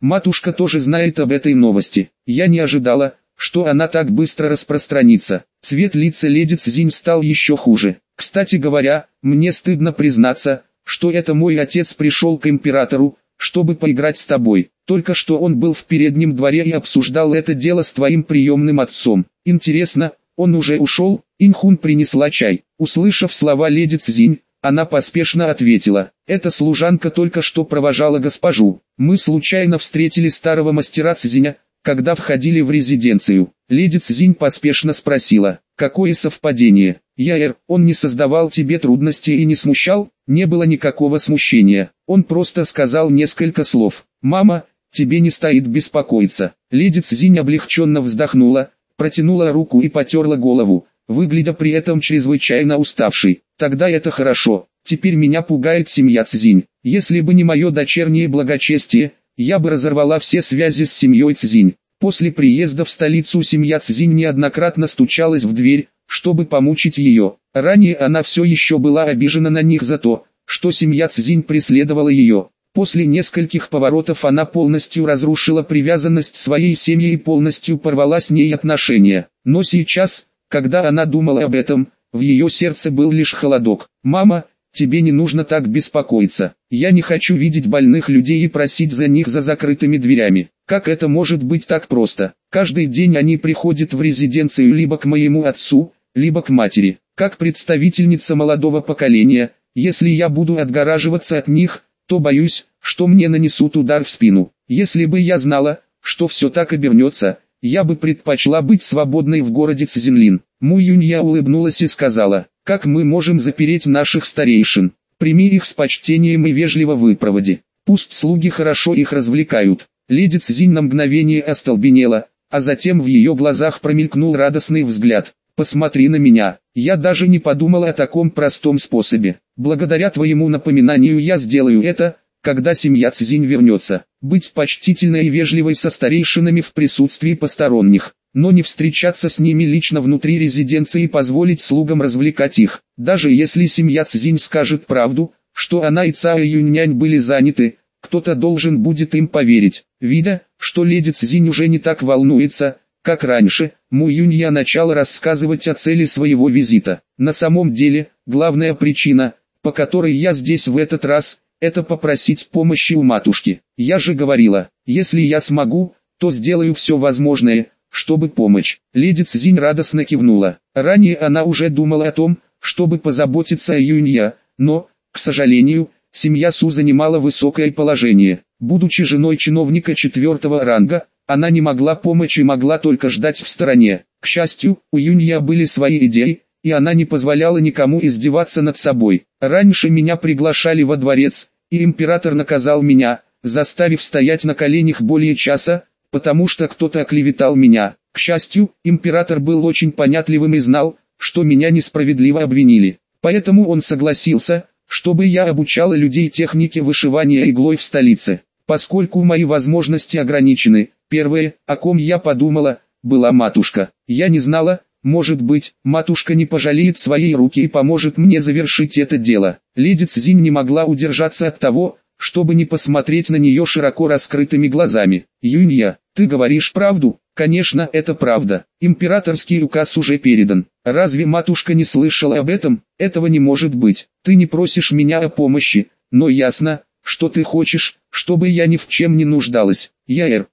Матушка тоже знает об этой новости. Я не ожидала, что она так быстро распространится. Цвет лица леди Цзинь стал еще хуже. Кстати говоря, мне стыдно признаться, что это мой отец пришел к императору, чтобы поиграть с тобой. Только что он был в переднем дворе и обсуждал это дело с твоим приемным отцом. Интересно, он уже ушел? Инхун принесла чай. Услышав слова леди Цзинь, она поспешно ответила: «Эта служанка только что провожала госпожу. Мы случайно встретили старого мастера Цзиня, когда входили в резиденцию». Леди Цзинь поспешно спросила: «Какое совпадение? Он не создавал тебе трудностей и не смущал?» Не было никакого смущения. Он просто сказал несколько слов. «Мама, тебе не стоит беспокоиться». Леди Цзинь облегченно вздохнула, протянула руку и потерла голову, выглядя при этом чрезвычайно уставшей. «Тогда это хорошо. Теперь меня пугает семья Цзинь. Если бы не мое дочернее благочестие, я бы разорвала все связи с семьей Цзинь». После приезда в столицу семья Цзинь неоднократно стучалась в дверь, чтобы помучить ее. Ранее она все еще была обижена на них за то, что семья Цзинь преследовала ее. После нескольких поворотов она полностью разрушила привязанность своей семьи и полностью порвала с ней отношения. Но сейчас, когда она думала об этом, в ее сердце был лишь холодок. «Мама, тебе не нужно так беспокоиться. Я не хочу видеть больных людей и просить за них за закрытыми дверями. Как это может быть так просто? Каждый день они приходят в резиденцию либо к моему отцу, либо к матери. Как представительница молодого поколения, если я буду отгораживаться от них, то боюсь, что мне нанесут удар в спину. Если бы я знала, что все так обернется, я бы предпочла быть свободной в городе Цзинлин». Му Юнья улыбнулась и сказала: «Как мы можем запереть наших старейшин? Прими их с почтением и вежливо выпроводи. Пусть слуги хорошо их развлекают». Леди Цзинь на мгновение остолбенела, а затем в ее глазах промелькнул радостный взгляд. «Посмотри на меня, я даже не подумала о таком простом способе. Благодаря твоему напоминанию я сделаю это, когда семья Цзинь вернется. Быть почтительной и вежливой со старейшинами в присутствии посторонних, но не встречаться с ними лично внутри резиденции и позволить слугам развлекать их. Даже если семья Цзинь скажет правду, что она и Цао Юньнянь были заняты, кто-то должен будет им поверить». Видя, что леди Цзинь уже не так волнуется, как раньше, Му Юнья начала рассказывать о цели своего визита. «На самом деле, главная причина, по которой я здесь в этот раз, это попросить помощи у матушки. Я же говорила, если я смогу, то сделаю все возможное, чтобы помочь». Леди Цзинь радостно кивнула. Ранее она уже думала о том, чтобы позаботиться о Юнья, но, к сожалению, семья Су занимала высокое положение. Будучи женой чиновника 4-го ранга, она не могла помочь и могла только ждать в стороне. К счастью, у Юнья были свои идеи, и она не позволяла никому издеваться над собой. «Раньше меня приглашали во дворец, и император наказал меня, заставив стоять на коленях более часа, потому что кто-то оклеветал меня. К счастью, император был очень понятливым и знал, что меня несправедливо обвинили. Поэтому он согласился, чтобы я обучала людей технике вышивания иглой в столице. Поскольку мои возможности ограничены, первое, о ком я подумала, была матушка. Я не знала, может быть, матушка не пожалеет своей руки и поможет мне завершить это дело». Леди Цзинь не могла удержаться от того, чтобы не посмотреть на нее широко раскрытыми глазами. «Юнья, ты говоришь правду?» «Конечно, это правда. Императорский указ уже передан. Разве матушка не слышала об этом? Этого не может быть. Ты не просишь меня о помощи, но ясно, что ты хочешь, чтобы я ни в чем не нуждалась. Я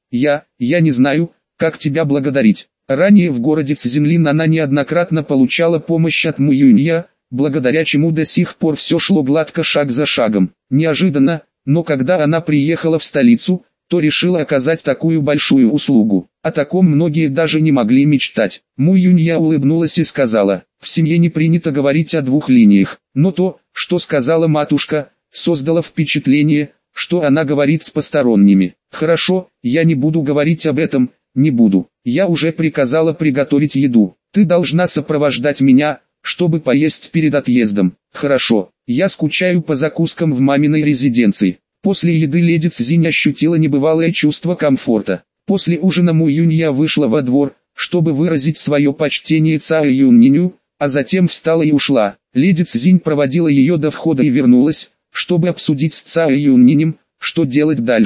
не знаю, как тебя благодарить». Ранее в городе Цзинлин она неоднократно получала помощь от Му Юнья, благодаря чему до сих пор все шло гладко шаг за шагом. Неожиданно, но когда она приехала в столицу, то решила оказать такую большую услугу. О таком многие даже не могли мечтать. Му Юнья улыбнулась и сказала: «В семье не принято говорить о двух линиях». Но то, что сказала матушка, создало впечатление, что она говорит с посторонними. «Хорошо, я не буду говорить об этом, не буду. Я уже приказала приготовить еду. Ты должна сопровождать меня, чтобы поесть перед отъездом». «Хорошо, я скучаю по закускам в маминой резиденции». После еды леди Цзинь ощутила небывалое чувство комфорта. После ужина Му Юнья вышла во двор, чтобы выразить свое почтение Цао Юньниню, а затем встала и ушла. Леди Цзинь проводила ее до входа и вернулась, чтобы обсудить с Цао Юньнинем, что делать дальше.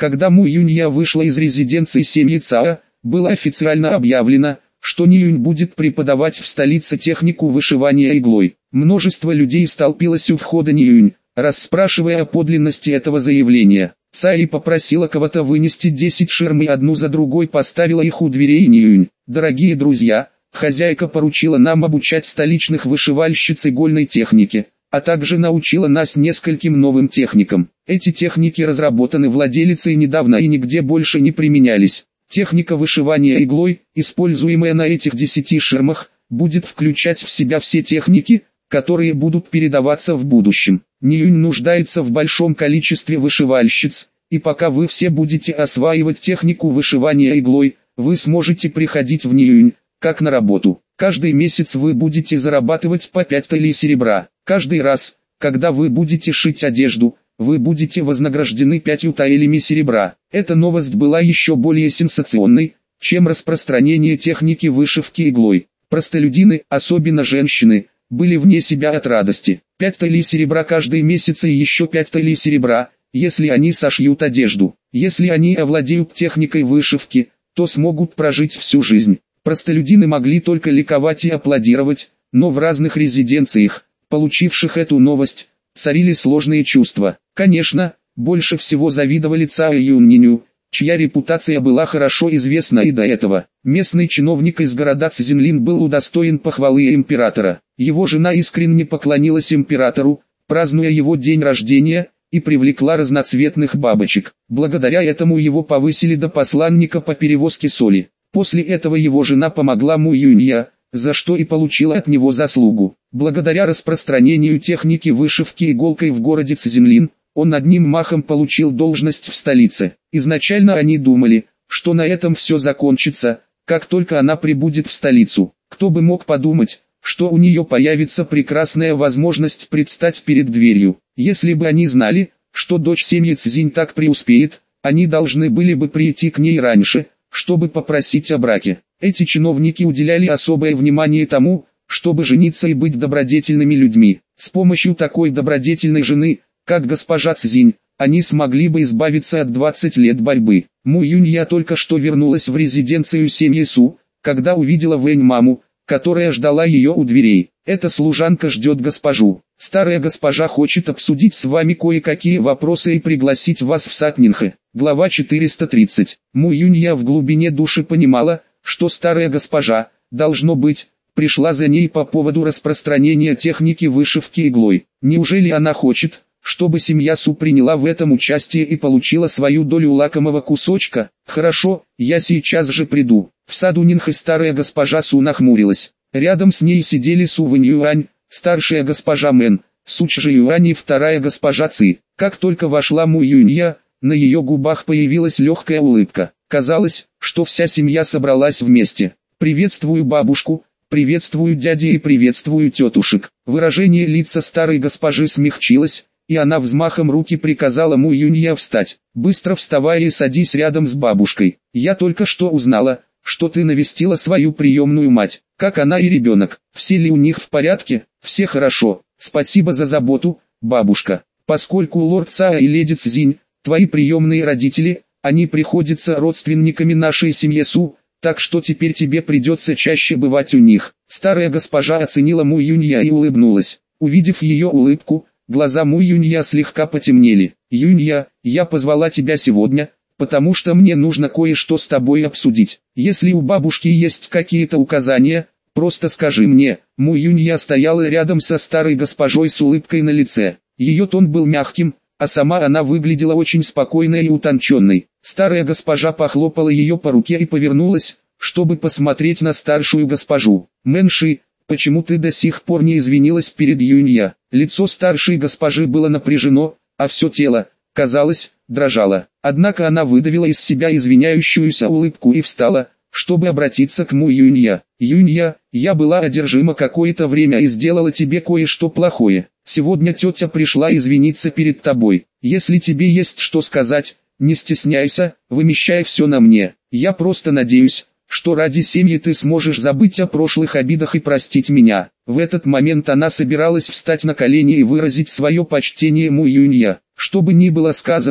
Когда Му Юнья вышла из резиденции семьи Цао, было официально объявлено, что Ни Юнь будет преподавать в столице технику вышивания иглой. Множество людей столпилось у входа Ни Юнь, расспрашивая о подлинности этого заявления. Цаи попросила кого-то вынести 10 ширм и одну за другой поставила их у дверей Ни Юнь. «Дорогие друзья, хозяйка поручила нам обучать столичных вышивальщиц игольной технике, а также научила нас нескольким новым техникам. Эти техники разработаны владелицей недавно и нигде больше не применялись. Техника вышивания иглой, используемая на этих 10 ширмах, будет включать в себя все техники, которые будут передаваться в будущем. Ни Юнь нуждается в большом количестве вышивальщиц, и пока вы все будете осваивать технику вышивания иглой, вы сможете приходить в Ни Юнь, как на работу. Каждый месяц вы будете зарабатывать по 5 талей серебра. Каждый раз, когда вы будете шить одежду, вы будете вознаграждены 5 таэлями серебра». Эта новость была еще более сенсационной, чем распространение техники вышивки иглой. Простолюдины, особенно женщины, были вне себя от радости. 5 талей серебра каждый месяц и еще 5 талей серебра, если они сошьют одежду. Если они овладеют техникой вышивки, то смогут прожить всю жизнь. Простолюдины могли только ликовать и аплодировать, но в разных резиденциях, получивших эту новость, царили сложные чувства. Конечно, больше всего завидовали Цао Юньниню, чья репутация была хорошо известна и до этого. Местный чиновник из города Цзинлин был удостоен похвалы императора. Его жена искренне поклонилась императору, празднуя его день рождения, и привлекла разноцветных бабочек. Благодаря этому его повысили до посланника по перевозке соли. После этого его жена помогла Му Юнья, за что и получила от него заслугу. Благодаря распространению техники вышивки иголкой в городе Цзинлин, он одним махом получил должность в столице. Изначально они думали, что на этом все закончится, как только она прибудет в столицу. Кто бы мог подумать, что у нее появится прекрасная возможность предстать перед дверью. Если бы они знали, что дочь семьи Цзинь так преуспеет, они должны были бы прийти к ней раньше, чтобы попросить о браке. Эти чиновники уделяли особое внимание тому, чтобы жениться и быть добродетельными людьми. С помощью такой добродетельной жены, как госпожа Цзинь, они смогли бы избавиться от 20 лет борьбы. Му Юнья только что вернулась в резиденцию семьи Су, когда увидела Вэнь маму, которая ждала ее у дверей. «Эта служанка ждет госпожу. Старая госпожа хочет обсудить с вами кое-какие вопросы и пригласить вас в Сатнинхэ». Глава 430. Му Юнья в глубине души понимала, что старая госпожа, должно быть, пришла за ней по поводу распространения техники вышивки иглой. Неужели она хочет, чтобы семья Су приняла в этом участие и получила свою долю лакомого кусочка? «Хорошо, я сейчас же приду». В Сатнинхэ старая госпожа Су нахмурилась. Рядом с ней сидели Су Вэньюань, старшая госпожа Мэн, Су Чжэюань и вторая госпожа Ци. Как только вошла Му Юнья, на ее губах появилась легкая улыбка. Казалось, что вся семья собралась вместе. «Приветствую бабушку, приветствую дядю и приветствую тетушек». Выражение лица старой госпожи смягчилось, и она взмахом руки приказала Му Юнья встать. «Быстро вставай и садись рядом с бабушкой. Я только что узнала, что ты навестила свою приемную мать. Как она и ребенок? Все ли у них в порядке?» «Все хорошо. Спасибо за заботу, бабушка. Поскольку лорд Цао и леди Цзинь, твои приемные родители, они приходятся родственниками нашей семьи Су, так что теперь тебе придется чаще бывать у них». Старая госпожа оценила Му Юнья и улыбнулась. Увидев ее улыбку, глаза Му Юнья слегка потемнели. «Юнья, я позвала тебя сегодня, потому что мне нужно кое-что с тобой обсудить. Если у бабушки есть какие-то указания, просто скажи мне». Му Юнья стояла рядом со старой госпожой с улыбкой на лице. Ее тон был мягким, а сама она выглядела очень спокойной и утонченной. Старая госпожа похлопала ее по руке и повернулась, чтобы посмотреть на старшую госпожу. «Мэнши, почему ты до сих пор не извинилась перед Юнья?» Лицо старшей госпожи было напряжено, а все тело, казалось, дрожало. Однако она выдавила из себя извиняющуюся улыбку и встала, чтобы обратиться к Му Юнья. «Юнья, я была одержима какое-то время и сделала тебе кое-что плохое. Сегодня тетя пришла извиниться перед тобой. Если тебе есть что сказать, не стесняйся, вымещай все на мне. Я просто надеюсь, что ради семьи ты сможешь забыть о прошлых обидах и простить меня». В этот момент она собиралась встать на колени и выразить свое почтение Му Юнья. Что бы ни было сказано,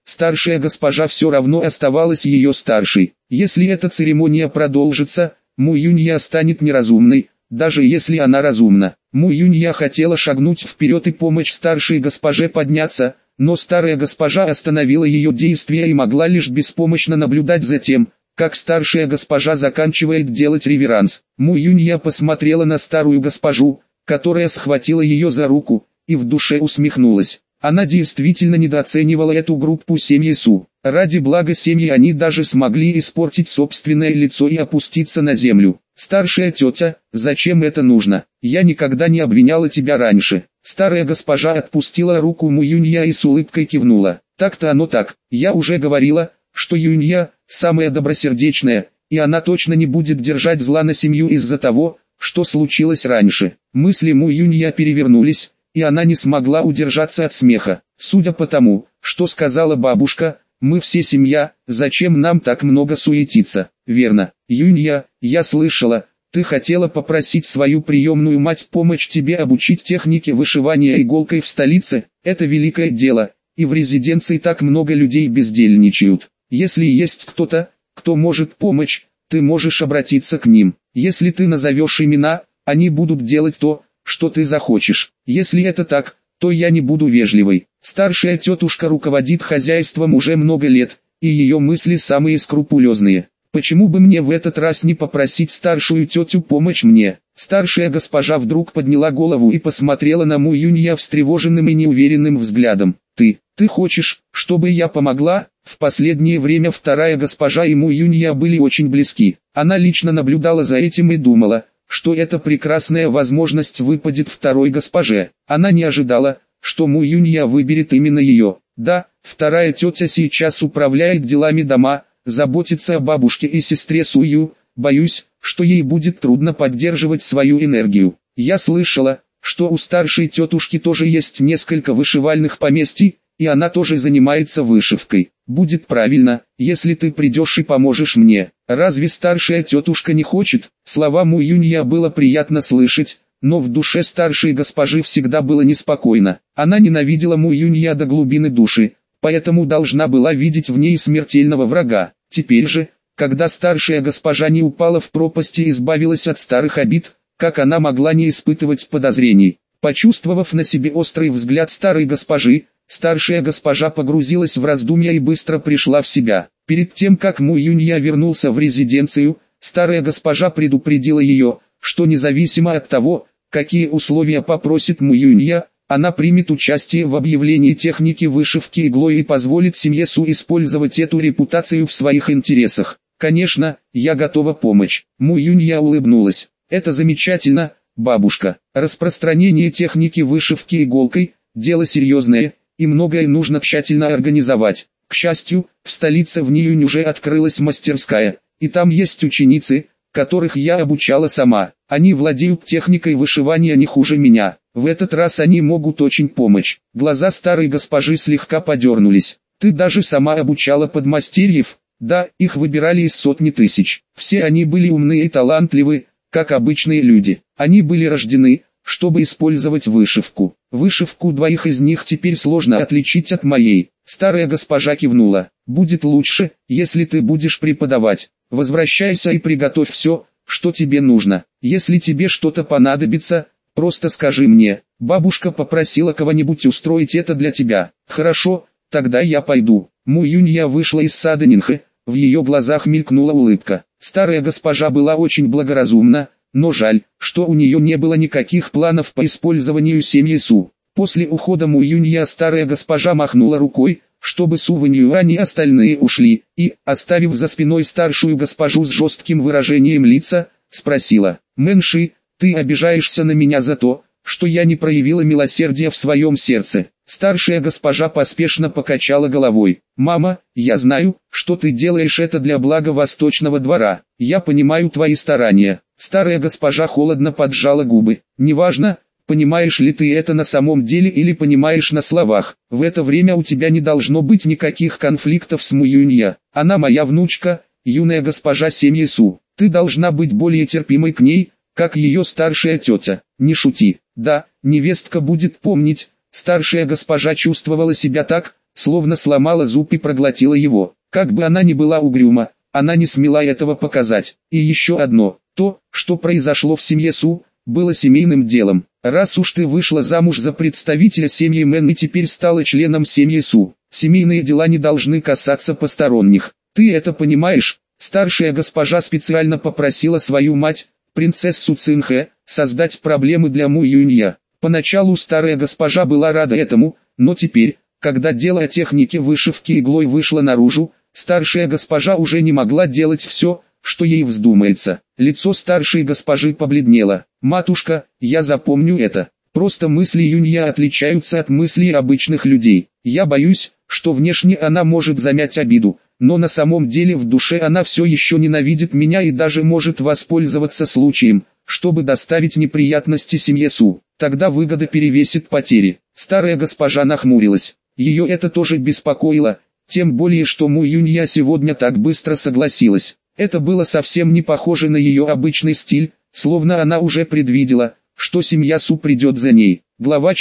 старшая госпожа все равно оставалась ее старшей. Если эта церемония продолжится, Му Юнья станет неразумной, даже если она разумна. Му Юнья хотела шагнуть вперед и помочь старшей госпоже подняться, но старая госпожа остановила ее действия и могла лишь беспомощно наблюдать за тем, как старшая госпожа заканчивает делать реверанс. Му Юнья посмотрела на старую госпожу, которая схватила ее за руку, и в душе усмехнулась. Она действительно недооценивала эту группу семьи Су. Ради блага семьи они даже смогли испортить собственное лицо и опуститься на землю. «Старшая тетя, зачем это нужно? Я никогда не обвиняла тебя раньше». Старая госпожа отпустила руку Му Юнья и с улыбкой кивнула. «Так-то оно так. Я уже говорила, что Юнья самая добросердечная, и она точно не будет держать зла на семью из-за того, что случилось раньше». Мысли Му Юнья перевернулись, и она не смогла удержаться от смеха. «Судя по тому, что сказала бабушка, мы все семья, зачем нам так много суетиться?» «Верно, Юнья, я слышала, ты хотела попросить свою приемную мать помочь тебе обучить технике вышивания иголкой в столице. Это великое дело, и в резиденции так много людей бездельничают. Если есть кто-то, кто может помочь, ты можешь обратиться к ним. Если ты назовешь имена, они будут делать то, что ты захочешь. Если это так, то я не буду вежливой». Старшая тетушка руководит хозяйством уже много лет, и ее мысли самые скрупулезные. Почему бы мне в этот раз не попросить старшую тетю помочь мне? Старшая госпожа вдруг подняла голову и посмотрела на Му Юнья встревоженным и неуверенным взглядом. Ты хочешь, чтобы я помогла?» В последнее время вторая госпожа и Му Юнья были очень близки. Она лично наблюдала за этим и думала, что эта прекрасная возможность выпадет второй госпоже. Она не ожидала, что Му Юнья выберет именно ее. Да, вторая тетя сейчас управляет делами дома, заботится о бабушке и сестре Сую. Боюсь, что ей будет трудно поддерживать свою энергию. Я слышала, что у старшей тетушки тоже есть несколько вышивальных поместий, и она тоже занимается вышивкой. Будет правильно, если ты придешь и поможешь мне. Разве старшая тетушка не хочет? Слова Му Юнья было приятно слышать, но в душе старшей госпожи всегда было неспокойно. Она ненавидела Му Юнья до глубины души, поэтому должна была видеть в ней смертельного врага. Теперь же, когда старшая госпожа не упала в пропасть и избавилась от старых обид, как она могла не испытывать подозрений? Почувствовав на себе острый взгляд старой госпожи, старшая госпожа погрузилась в раздумья и быстро пришла в себя. Перед тем как Му Юнья вернулся в резиденцию, старая госпожа предупредила ее, что независимо от того, какие условия попросит Му Юнья, она примет участие в объявлении техники вышивки иглой и позволит семье Су использовать эту репутацию в своих интересах. «Конечно, я готова помочь». Му Юнья улыбнулась. «Это замечательно, бабушка. Распространение техники вышивки иголкой – дело серьезное, и многое нужно тщательно организовать. К счастью, в столице в Ниюнь уже открылась мастерская, и там есть ученицы, которых я обучала сама. Они владеют техникой вышивания не хуже меня. В этот раз они могут очень помочь». Глаза старой госпожи слегка подернулись. «Ты даже сама обучала подмастерьев?» «Да, их выбирали из сотни тысяч. Все они были умны и талантливы, как обычные люди. Они были рождены, чтобы использовать вышивку. Вышивку двоих из них теперь сложно отличить от моей». Старая госпожа кивнула. «Будет лучше, если ты будешь преподавать. Возвращайся и приготовь все, что тебе нужно. Если тебе что-то понадобится, просто скажи мне. Бабушка попросила кого-нибудь устроить это для тебя». «Хорошо, тогда я пойду». Му Юнья вышла из сада Нинхэ, в ее глазах мелькнула улыбка. Старая госпожа была очень благоразумна, но жаль, что у нее не было никаких планов по использованию семьи Су. После ухода Му Юнья старая госпожа махнула рукой, чтобы Су Вэньюань и остальные ушли, и, оставив за спиной старшую госпожу с жестким выражением лица, спросила: «Мэнши, ты обижаешься на меня за то, что я не проявила милосердия в своем сердце?» Старшая госпожа поспешно покачала головой. «Мама, я знаю, что ты делаешь это для блага Восточного двора. Я понимаю твои старания». Старая госпожа холодно поджала губы. «Неважно, понимаешь ли ты это на самом деле или понимаешь на словах. В это время у тебя не должно быть никаких конфликтов с Му Юнья. Она моя внучка, юная госпожа семьи Су. Ты должна быть более терпимой к ней, как ее старшая тетя. Не шути. Да, невестка будет помнить». Старшая госпожа чувствовала себя так, словно сломала зуб и проглотила его. Как бы она ни была угрюма, она не смела этого показать. И еще одно, то, что произошло в семье Су, было семейным делом. Раз уж ты вышла замуж за представителя семьи Мэн и теперь стала членом семьи Су, семейные дела не должны касаться посторонних. Ты это понимаешь? Старшая госпожа специально попросила свою мать, принцессу Цинхэ, создать проблемы для Му Юнья. Поначалу старая госпожа была рада этому, но теперь, когда дело о технике вышивки иглой вышло наружу, старшая госпожа уже не могла делать все, что ей вздумается. Лицо старшей госпожи побледнело. «Матушка, я запомню это. Просто мысли Юнья отличаются от мыслей обычных людей. Я боюсь, что внешне она может замять обиду, но на самом деле в душе она все еще ненавидит меня и даже может воспользоваться случаем, чтобы доставить неприятности семье Су. Тогда выгода перевесит потери». Старая госпожа нахмурилась. Ее это тоже беспокоило, тем более что Му Юнья сегодня так быстро согласилась. Это было совсем не похоже на ее обычный стиль, словно она уже предвидела, что семья Су придет за ней. Глава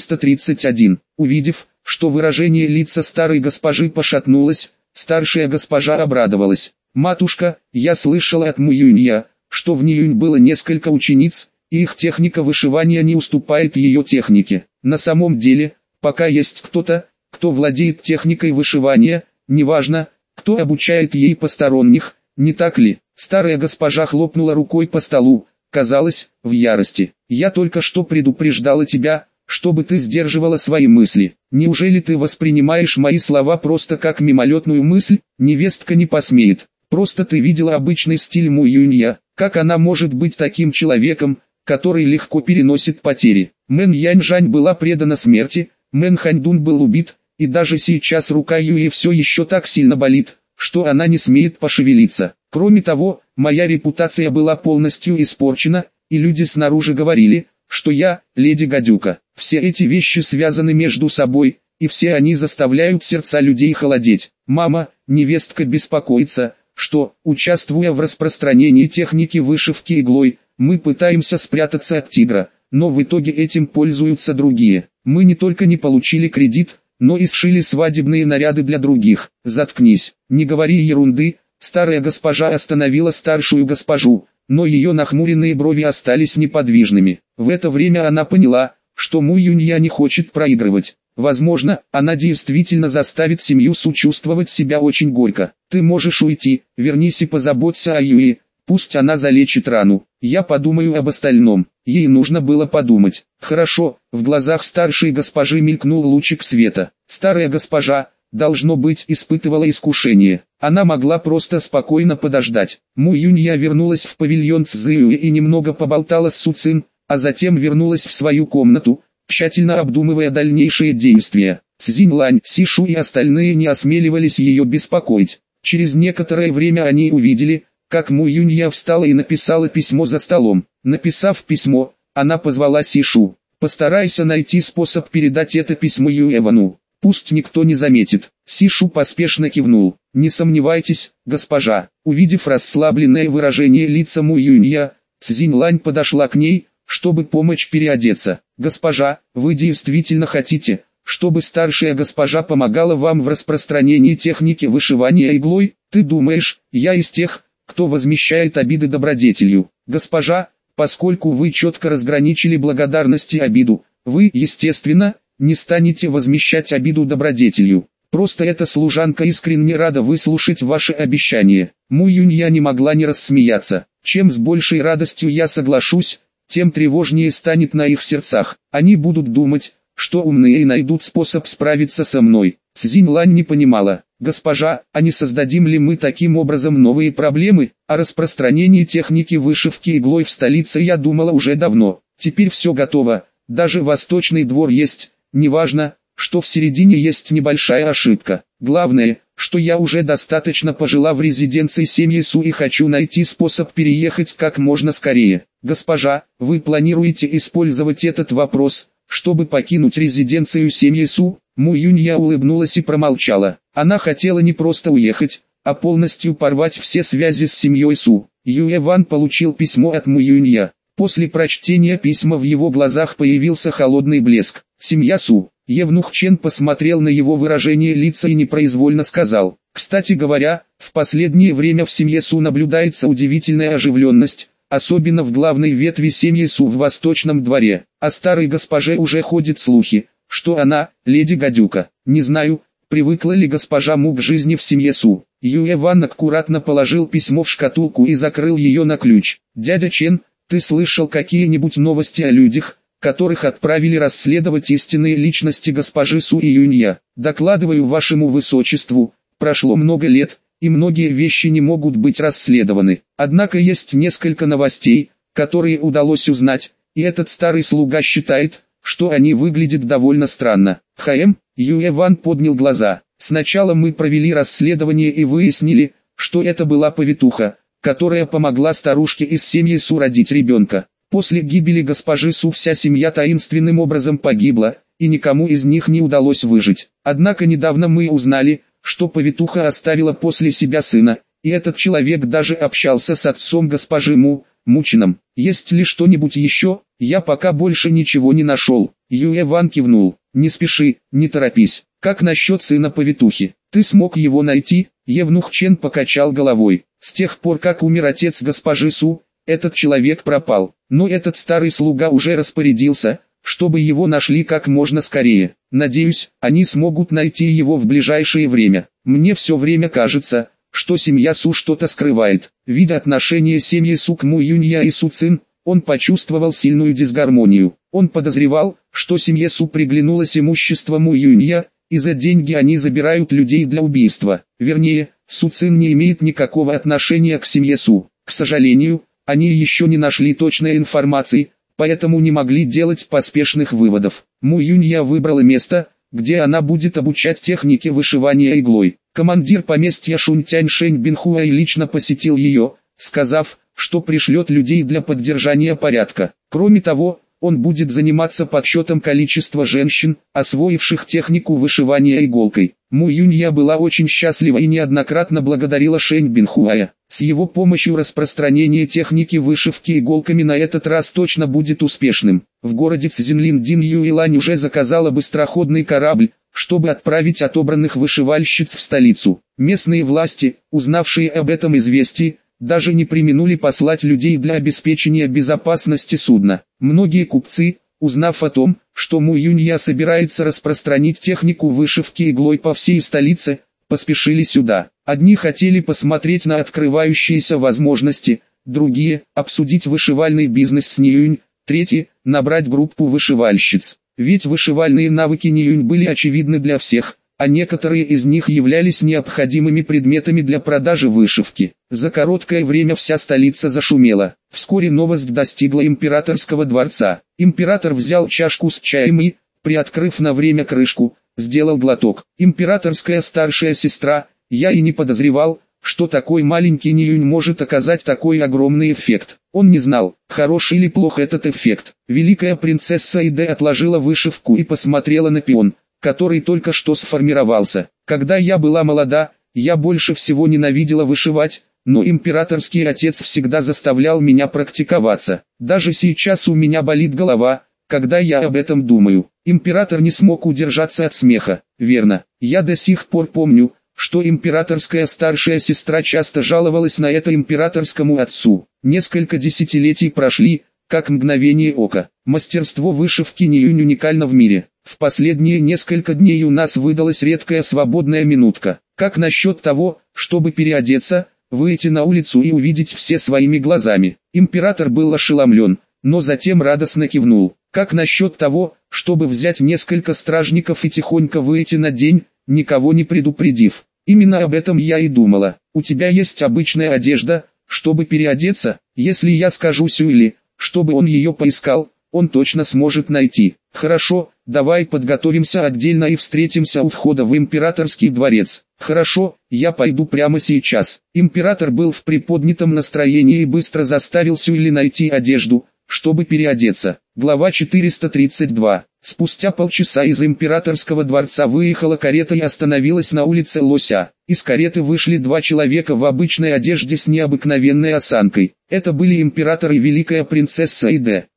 431. Увидев, что выражение лица старой госпожи пошатнулось, старшая госпожа обрадовалась. «Матушка, я слышала от Му Юнья, что в Ниюнь было несколько учениц, и их техника вышивания не уступает ее технике. На самом деле, пока есть кто-то, кто владеет техникой вышивания, неважно, кто обучает ей посторонних, не так ли?» Старая госпожа хлопнула рукой по столу, казалось, в ярости. «Я только что предупреждала тебя, чтобы ты сдерживала свои мысли. Неужели ты воспринимаешь мои слова просто как мимолетную мысль? Невестка не посмеет. Просто ты видела обычный стиль Му Юнья. Как она может быть таким человеком, который легко переносит потери? Мэн Яньжань была предана смерти, Мэн Ханьдун был убит, и даже сейчас рука Юи все еще так сильно болит, что она не смеет пошевелиться. Кроме того, моя репутация была полностью испорчена, и люди снаружи говорили, что я, леди гадюка. Все эти вещи связаны между собой, и все они заставляют сердца людей холодеть. Мама, невестка беспокоится, что, участвуя в распространении техники вышивки иглой, мы пытаемся спрятаться от тигра, но в итоге этим пользуются другие. Мы не только не получили кредит, но и сшили свадебные наряды для других. Заткнись, не говори ерунды. Старая госпожа остановила старшую госпожу, но ее нахмуренные брови остались неподвижными. В это время она поняла, что Му Юнья не хочет проигрывать. Возможно, она действительно заставит семью Су чувствовать себя очень горько. «Ты можешь уйти, вернись и позаботься о Юи, пусть она залечит рану. Я подумаю об остальном». Ей нужно было подумать. «Хорошо», в глазах старшей госпожи мелькнул лучик света. Старая госпожа, должно быть, испытывала искушение. Она могла просто спокойно подождать. Му Юнья вернулась в павильон Цзюи и немного поболтала с Су Цин, а затем вернулась в свою комнату, тщательно обдумывая дальнейшие действия. Цзинь Лань, Си Шу и остальные не осмеливались ее беспокоить. Через некоторое время они увидели, как Му Юнья встала и написала письмо за столом. Написав письмо, она позвала Си Шу. «Постарайся найти способ передать это письмо Юэвану. Пусть никто не заметит». Си Шу поспешно кивнул. «Не сомневайтесь, госпожа». Увидев расслабленное выражение лица Му Юнья, Цзинь Лань подошла к ней, чтобы помочь переодеться. «Госпожа, вы действительно хотите, чтобы старшая госпожа помогала вам в распространении техники вышивания иглой? Ты думаешь, я из тех, кто возмещает обиды добродетелью? Госпожа, поскольку вы четко разграничили благодарность и обиду, вы, естественно, не станете возмещать обиду добродетелью. Просто эта служанка искренне рада выслушать ваше обещание». Му Юнья не могла не рассмеяться. «Чем с большей радостью я соглашусь, тем тревожнее станет на их сердцах. Они будут думать, что умные и найдут способ справиться со мной». Цзинь Лань не понимала. «Госпожа, а не создадим ли мы таким образом новые проблемы? О распространении техники вышивки иглой в столице я думала уже давно. Теперь все готово, даже восточный двор есть, неважно, что в середине есть небольшая ошибка. Главное, что я уже достаточно пожила в резиденции семьи Су и хочу найти способ переехать как можно скорее. Госпожа, вы планируете использовать этот вопрос, чтобы покинуть резиденцию семьи Су?» Му Юнья улыбнулась и промолчала. Она хотела не просто уехать, а полностью порвать все связи с семьей Су. Юэ Ван получил письмо от Му Юнья. После прочтения письма в его глазах появился холодный блеск. Семья Су. Евнух Чен посмотрел на его выражение лица и непроизвольно сказал: «Кстати говоря, в последнее время в семье Су наблюдается удивительная оживленность, особенно в главной ветви семьи Су в Восточном дворе. О старой госпоже уже ходят слухи, что она, леди Гадюка. Не знаю, привыкла ли госпожа Му к жизни в семье Су». Юэ Ван аккуратно положил письмо в шкатулку и закрыл ее на ключ. «Дядя Чен, ты слышал какие-нибудь новости о людях, которых отправили расследовать истинные личности госпожи Су и Юнья? Докладываю вашему высочеству, прошло много лет, и многие вещи не могут быть расследованы. Однако есть несколько новостей, которые удалось узнать, и этот старый слуга считает, что они выглядят довольно странно». Юэ Ван поднял глаза. «Сначала мы провели расследование и выяснили, что это была повитуха, которая помогла старушке из семьи Су родить ребенка. После гибели госпожи Су вся семья таинственным образом погибла, и никому из них не удалось выжить. Однако недавно мы узнали, что повитуха оставила после себя сына, и этот человек даже общался с отцом госпожи Му, Мучином. Есть ли что-нибудь еще? Я пока больше ничего не нашел». Юэ Ван кивнул. «Не спеши, не торопись. Как насчет сына повитухи? Ты смог его найти?» Евнух Чен покачал головой. «С тех пор, как умер отец госпожи Су, этот человек пропал. Но этот старый слуга уже распорядился, чтобы его нашли как можно скорее. Надеюсь, они смогут найти его в ближайшее время. Мне все время кажется, что семья Су что-то скрывает». Видя отношение семьи Су к Му Юнья и Су Цин, он почувствовал сильную дисгармонию. Он подозревал, что семье Су приглянулось имущество Му Юнья, и за деньги они забирают людей для убийства. Вернее, Су Цин не имеет никакого отношения к семье Су. К сожалению, они еще не нашли точной информации, поэтому не могли делать поспешных выводов. Му Юнья выбрала место, где она будет обучать технике вышивания иглой. Командир поместья Шунтянь Шэнь Бинхуэй лично посетил ее, сказав, что пришлет людей для поддержания порядка. Кроме того, он будет заниматься подсчетом количества женщин, освоивших технику вышивания иголкой. Му Юнья была очень счастлива и неоднократно благодарила Шэнь Бинхуая. С его помощью распространение техники вышивки иголками на этот раз точно будет успешным. В городе Цзинлин Дин Юйлань уже заказала быстроходный корабль, чтобы отправить отобранных вышивальщиц в столицу. Местные власти, узнавшие об этом известии, даже не преминули послать людей для обеспечения безопасности судна. Многие купцы, узнав о том, что Му Юнья собирается распространить технику вышивки иглой по всей столице, поспешили сюда. Одни хотели посмотреть на открывающиеся возможности, другие – обсудить вышивальный бизнес с Ниюнь, третьи – набрать группу вышивальщиц. Ведь вышивальные навыки Ниюнь были очевидны для всех, а некоторые из них являлись необходимыми предметами для продажи вышивки. За короткое время вся столица зашумела. Вскоре новость достигла императорского дворца. Император взял чашку с чаем и, приоткрыв на время крышку, сделал глоток. Императорская старшая сестра, я и не подозревал, что такой маленький Ниюнь может оказать такой огромный эффект. Он не знал, хорош или плох этот эффект. Великая принцесса Иде отложила вышивку и посмотрела на пион, который только что сформировался. Когда я была молода, я больше всего ненавидела вышивать, но императорский отец всегда заставлял меня практиковаться. Даже сейчас у меня болит голова, когда я об этом думаю. Император не смог удержаться от смеха. Верно, я до сих пор помню, что императорская старшая сестра часто жаловалась на это императорскому отцу. Несколько десятилетий прошли, как мгновение ока. Мастерство вышивки Ниюнь уникально в мире. В последние несколько дней у нас выдалась редкая свободная минутка. Как насчет того, чтобы переодеться, выйти на улицу и увидеть все своими глазами? Император был ошеломлен, но затем радостно кивнул. Как насчет того, чтобы взять несколько стражников и тихонько выйти на день, никого не предупредив? Именно об этом я и думала. У тебя есть обычная одежда, чтобы переодеться? Если я скажу Сюэли, чтобы он ее поискал, он точно сможет найти. Хорошо, давай подготовимся отдельно и встретимся у входа в императорский дворец. Хорошо, я пойду прямо сейчас. Император был в приподнятом настроении и быстро заставил Сюэли найти одежду, чтобы переодеться. Глава 432. Спустя полчаса из императорского дворца выехала карета и остановилась на улице Лося. Из кареты вышли два человека в обычной одежде с необыкновенной осанкой. Это были император и великая принцесса Иде.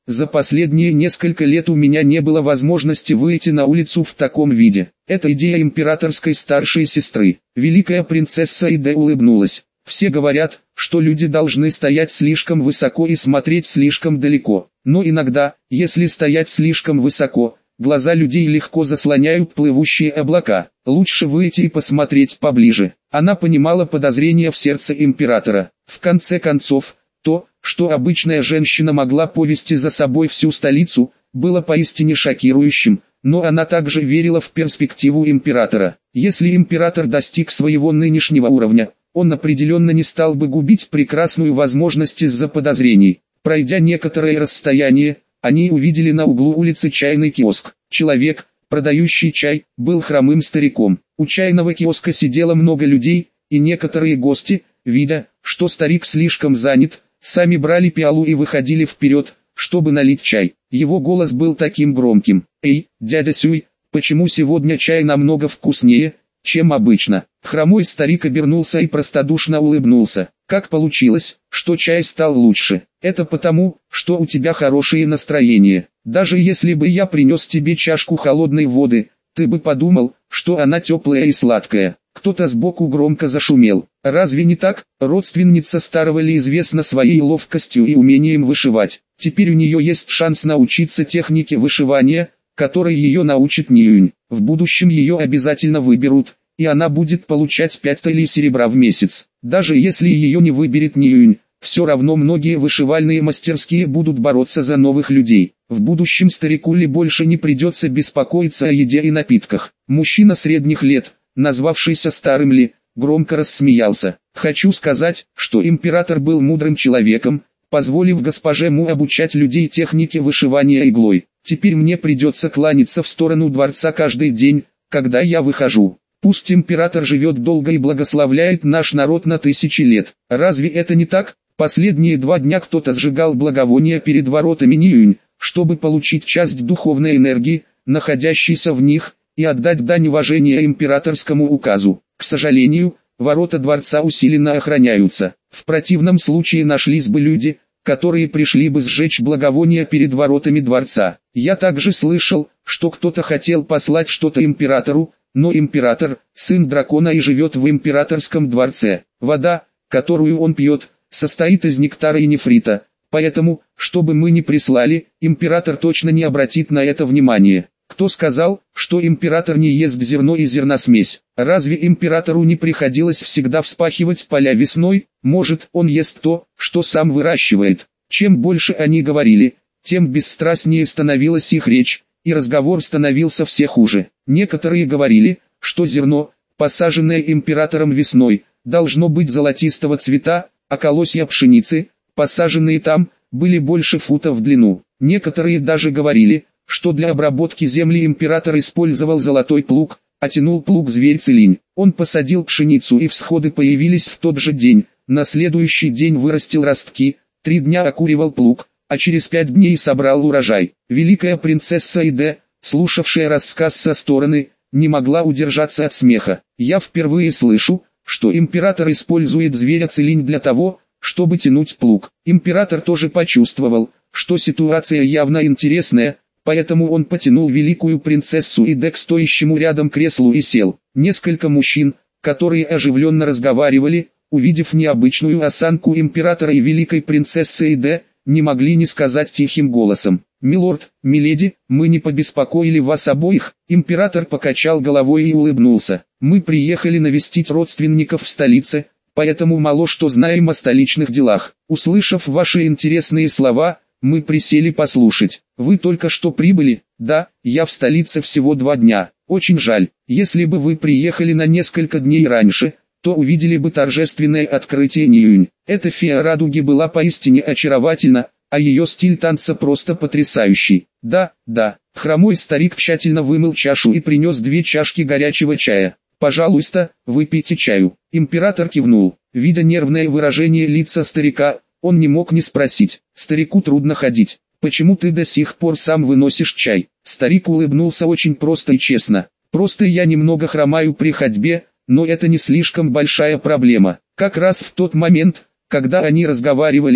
За последние несколько лет у меня не было возможности выйти на улицу в таком виде. Это идея императорской старшей сестры. Великая принцесса Иде улыбнулась. Все говорят, что люди должны стоять слишком высоко и смотреть слишком далеко. Но иногда, если стоять слишком высоко, глаза людей легко заслоняют плывущие облака. Лучше выйти и посмотреть поближе. Она понимала подозрения в сердце императора. В конце концов, то, что обычная женщина могла повести за собой всю столицу, было поистине шокирующим, но она также верила в перспективу императора. Если император достиг своего нынешнего уровня, он определенно не стал бы губить прекрасную возможность из-за подозрений. Пройдя некоторое расстояние, они увидели на углу улицы чайный киоск. Человек, продающий чай, был хромым стариком. У чайного киоска сидело много людей, и некоторые гости, видя, что старик слишком занят, сами брали пиалу и выходили вперед, чтобы налить чай. Его голос был таким громким. «Эй, дядя Сюй, почему сегодня чай намного вкуснее, чем обычно?» Хромой старик обернулся и простодушно улыбнулся. «Как получилось, что чай стал лучше? Это потому, что у тебя хорошее настроение. Даже если бы я принес тебе чашку холодной воды, ты бы подумал, что она теплая и сладкая». Кто-то сбоку громко зашумел. «Разве не так? Родственница старого Ли известна своей ловкостью и умением вышивать. Теперь у нее есть шанс научиться технике вышивания, которой ее научит Ниюнь. В будущем ее обязательно выберут, и она будет получать 5 или серебра в месяц. Даже если ее не выберет Ниюнь, все равно многие вышивальные мастерские будут бороться за новых людей. В будущем старику Ли больше не придется беспокоиться о еде и напитках». Мужчина средних лет, назвавшийся старым Ли, громко рассмеялся. «Хочу сказать, что император был мудрым человеком, позволив госпоже Му обучать людей технике вышивания иглой. Теперь мне придется кланяться в сторону дворца каждый день, когда я выхожу. Пусть император живет долго и благословляет наш народ на 1000 лет. Разве это не так?» Последние 2 дня кто-то сжигал благовония перед воротами Ниюнь, чтобы получить часть духовной энергии, находящейся в них, и отдать дань уважения императорскому указу. К сожалению, ворота дворца усиленно охраняются. В противном случае нашлись бы люди, которые пришли бы сжечь благовония перед воротами дворца. Я также слышал, что кто-то хотел послать что-то императору, но император – сын дракона и живет в императорском дворце. Вода, которую он пьет, состоит из нектара и нефрита, поэтому, что бы мы ни прислали, император точно не обратит на это внимания. Кто сказал, что император не ест зерно и зерносмесь? Разве императору не приходилось всегда вспахивать поля весной? Может, он ест то, что сам выращивает? Чем больше они говорили, тем бесстрастнее становилась их речь, и разговор становился все хуже. Некоторые говорили, что зерно, посаженное императором весной, должно быть золотистого цвета, а колосья пшеницы, посаженные там, были больше фута в длину. Некоторые даже говорили, что для обработки земли император использовал золотой плуг, а тянул плуг зверь Целинь. Он посадил пшеницу и всходы появились в тот же день, на следующий день вырастил ростки, 3 дня окуривал плуг, а через 5 дней собрал урожай. Великая принцесса Иде, слушавшая рассказ со стороны, не могла удержаться от смеха. «Я впервые слышу, что император использует зверя Целинь для того, чтобы тянуть плуг». Император тоже почувствовал, что ситуация явно интересная, поэтому он потянул великую принцессу Иде к стоящему рядом креслу и сел. Несколько мужчин, которые оживленно разговаривали, увидев необычную осанку императора и великой принцессы Иде, не могли не сказать тихим голосом: «Милорд, миледи, мы не побеспокоили вас обоих?» Император покачал головой и улыбнулся. «Мы приехали навестить родственников в столице, поэтому мало что знаем о столичных делах. Услышав ваши интересные слова, мы присели послушать. Вы только что прибыли?» «Да, я в столице всего 2 дня. Очень жаль. Если бы вы приехали на несколько дней раньше, то увидели бы торжественное открытие Ниюнь. Эта фея радуги была поистине очаровательна, а ее стиль танца просто потрясающий». «Да, да». Хромой старик тщательно вымыл чашу и принес 2 чашки горячего чая. «Пожалуйста, выпейте чаю». Император кивнул. Видя нервное выражение лица старика, он не мог не спросить: «Старику трудно ходить. Почему ты до сих пор сам выносишь чай?» Старик улыбнулся очень просто и честно. «Просто я немного хромаю при ходьбе, но это не слишком большая проблема». Как раз в тот момент, когда они разговаривали,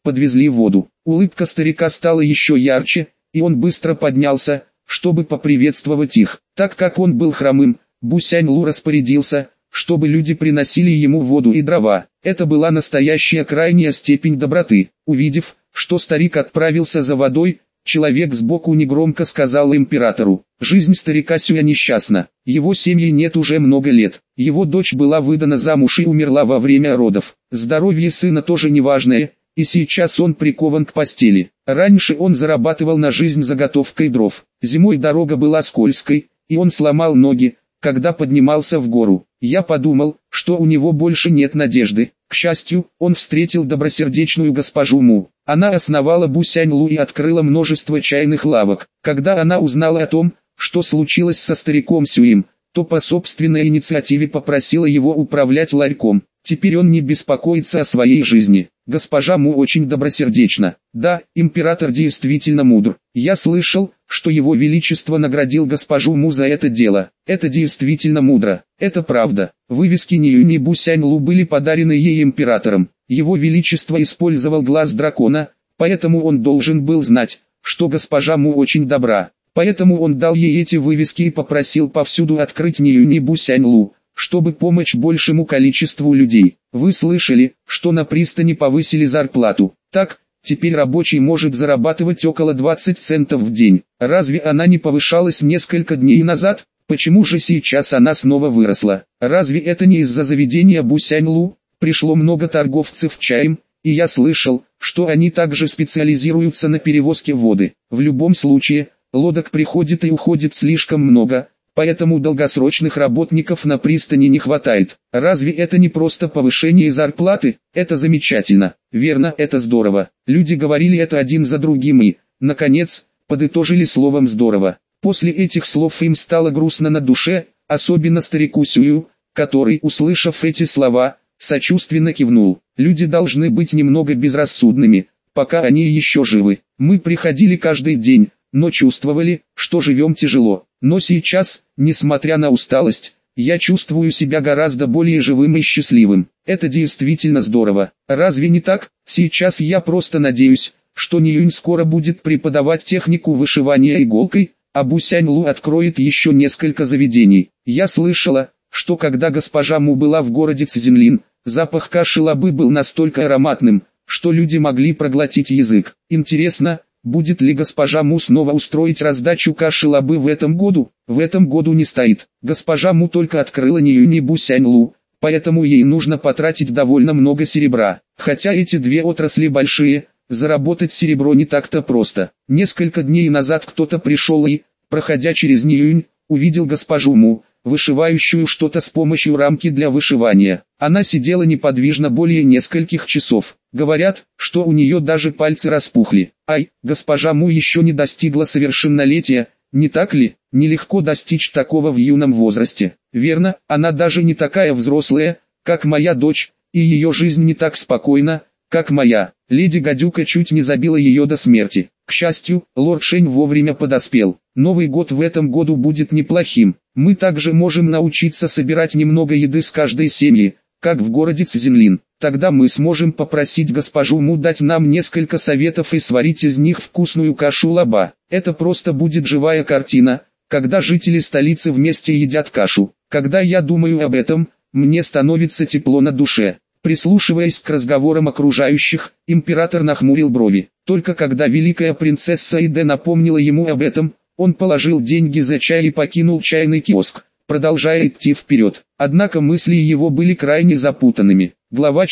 подвезли воду. Улыбка старика стала еще ярче, и он быстро поднялся, чтобы поприветствовать их. Так как он был хромым, Бусянь-Лу распорядился, чтобы люди приносили ему воду и дрова. Это была настоящая крайняя степень доброты. Увидев, что старик отправился за водой, человек сбоку негромко сказал императору: «Жизнь старика Сюя несчастна, его семьи нет уже много лет, его дочь была выдана замуж и умерла во время родов, здоровье сына тоже неважное, и сейчас он прикован к постели. Раньше он зарабатывал на жизнь заготовкой дров, зимой дорога была скользкой, и он сломал ноги, когда поднимался в гору. Я подумал, что у него больше нет надежды. К счастью, он встретил добросердечную госпожу Му. Она основала Бусянь-Лу и открыла множество чайных лавок. Когда она узнала о том, что случилось со стариком Сюем, то по собственной инициативе попросила его управлять ларьком. Теперь он не беспокоится о своей жизни. Госпожа Му очень добросердечна. Да, император действительно мудр. Я слышал, что его величество наградил госпожу Му за это дело. Это действительно мудро. Это правда. Вывески Ниюнь и Бусянь-Лу были подарены ей императором. Его величество использовал глаз дракона, поэтому он должен был знать, что госпожа Му очень добра. Поэтому он дал ей эти вывески и попросил повсюду открыть Ниюнь и Бусянь-Лу, чтобы помочь большему количеству людей. Вы слышали, что на пристани повысили зарплату. Так, теперь рабочий может зарабатывать около 20 центов в день. Разве она не повышалась несколько дней назад? Почему же сейчас она снова выросла? Разве это не из-за заведения Бусянь-Лу? Пришло много торговцев чаем, и я слышал, что они также специализируются на перевозке воды. В любом случае, лодок приходит и уходит слишком много, поэтому долгосрочных работников на пристани не хватает. Разве это не просто повышение зарплаты? Это замечательно. Верно, это здорово. Люди говорили это один за другим и, наконец, подытожили словом «здорово». После этих слов им стало грустно на душе, особенно старику Сюю, который, услышав эти слова, сочувственно кивнул. Люди должны быть немного безрассудными, пока они еще живы. Мы приходили каждый день, но чувствовали, что живем тяжело. Но сейчас, несмотря на усталость, я чувствую себя гораздо более живым и счастливым. Это действительно здорово. Разве не так? Сейчас я просто надеюсь, что Ниюнь скоро будет преподавать технику вышивания иголкой, а Бусянь-Лу откроет еще несколько заведений. Я слышала, что когда госпожа Му была в городе Цзинлин, запах каши лабы был настолько ароматным, что люди могли проглотить язык. Интересно, будет ли госпожа Му снова устроить раздачу каши лабы в этом году? В этом году не стоит. Госпожа Му только открыла Ниюнь и Бусянь-Лу, поэтому ей нужно потратить довольно много серебра. Хотя эти две отрасли большие, заработать серебро не так-то просто. Несколько дней назад кто-то пришел и, проходя через Ниюнь, увидел госпожу Му, вышивающую что-то с помощью рамки для вышивания. Она сидела неподвижно более нескольких часов. Говорят, что у нее даже пальцы распухли. Ай, госпожа Му еще не достигла совершеннолетия, не так ли? Нелегко достичь такого в юном возрасте. Верно, она даже не такая взрослая, как моя дочь, и ее жизнь не так спокойна, как моя. Леди Гадюка чуть не забила ее до смерти. К счастью, лорд Шень вовремя подоспел. Новый год в этом году будет неплохим. Мы также можем научиться собирать немного еды с каждой семьи, как в городе Цзинлин. Тогда мы сможем попросить госпожу Му дать нам несколько советов и сварить из них вкусную кашу лаба. Это просто будет живая картина, когда жители столицы вместе едят кашу. Когда я думаю об этом, мне становится тепло на душе. Прислушиваясь к разговорам окружающих, император нахмурил брови. Только когда великая принцесса Иде напомнила ему об этом, он положил деньги за чай и покинул чайный киоск, продолжая идти вперед. Однако мысли его были крайне запутанными. Глава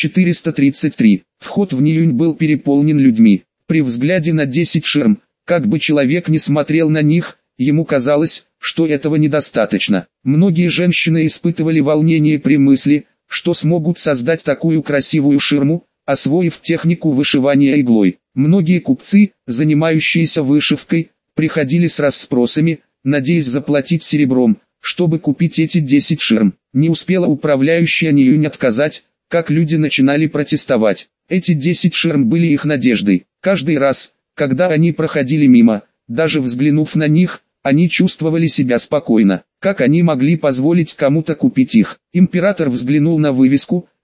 433. Вход в Ниюнь был переполнен людьми. При взгляде на 10 ширм, как бы человек ни смотрел на них, ему казалось, что этого недостаточно. Многие женщины испытывали волнение при мысли, что смогут создать такую красивую ширму, освоив технику вышивания иглой. Многие купцы, занимающиеся вышивкой, приходили с расспросами, надеясь заплатить серебром, чтобы купить эти 10 ширм. Не успела управляющая Ниюнь отказать, как люди начинали протестовать. Эти 10 ширм были их надеждой. Каждый раз, когда они проходили мимо, даже взглянув на них, они чувствовали себя спокойно. Как они могли позволить кому-то купить их? Император взглянул на вывеску,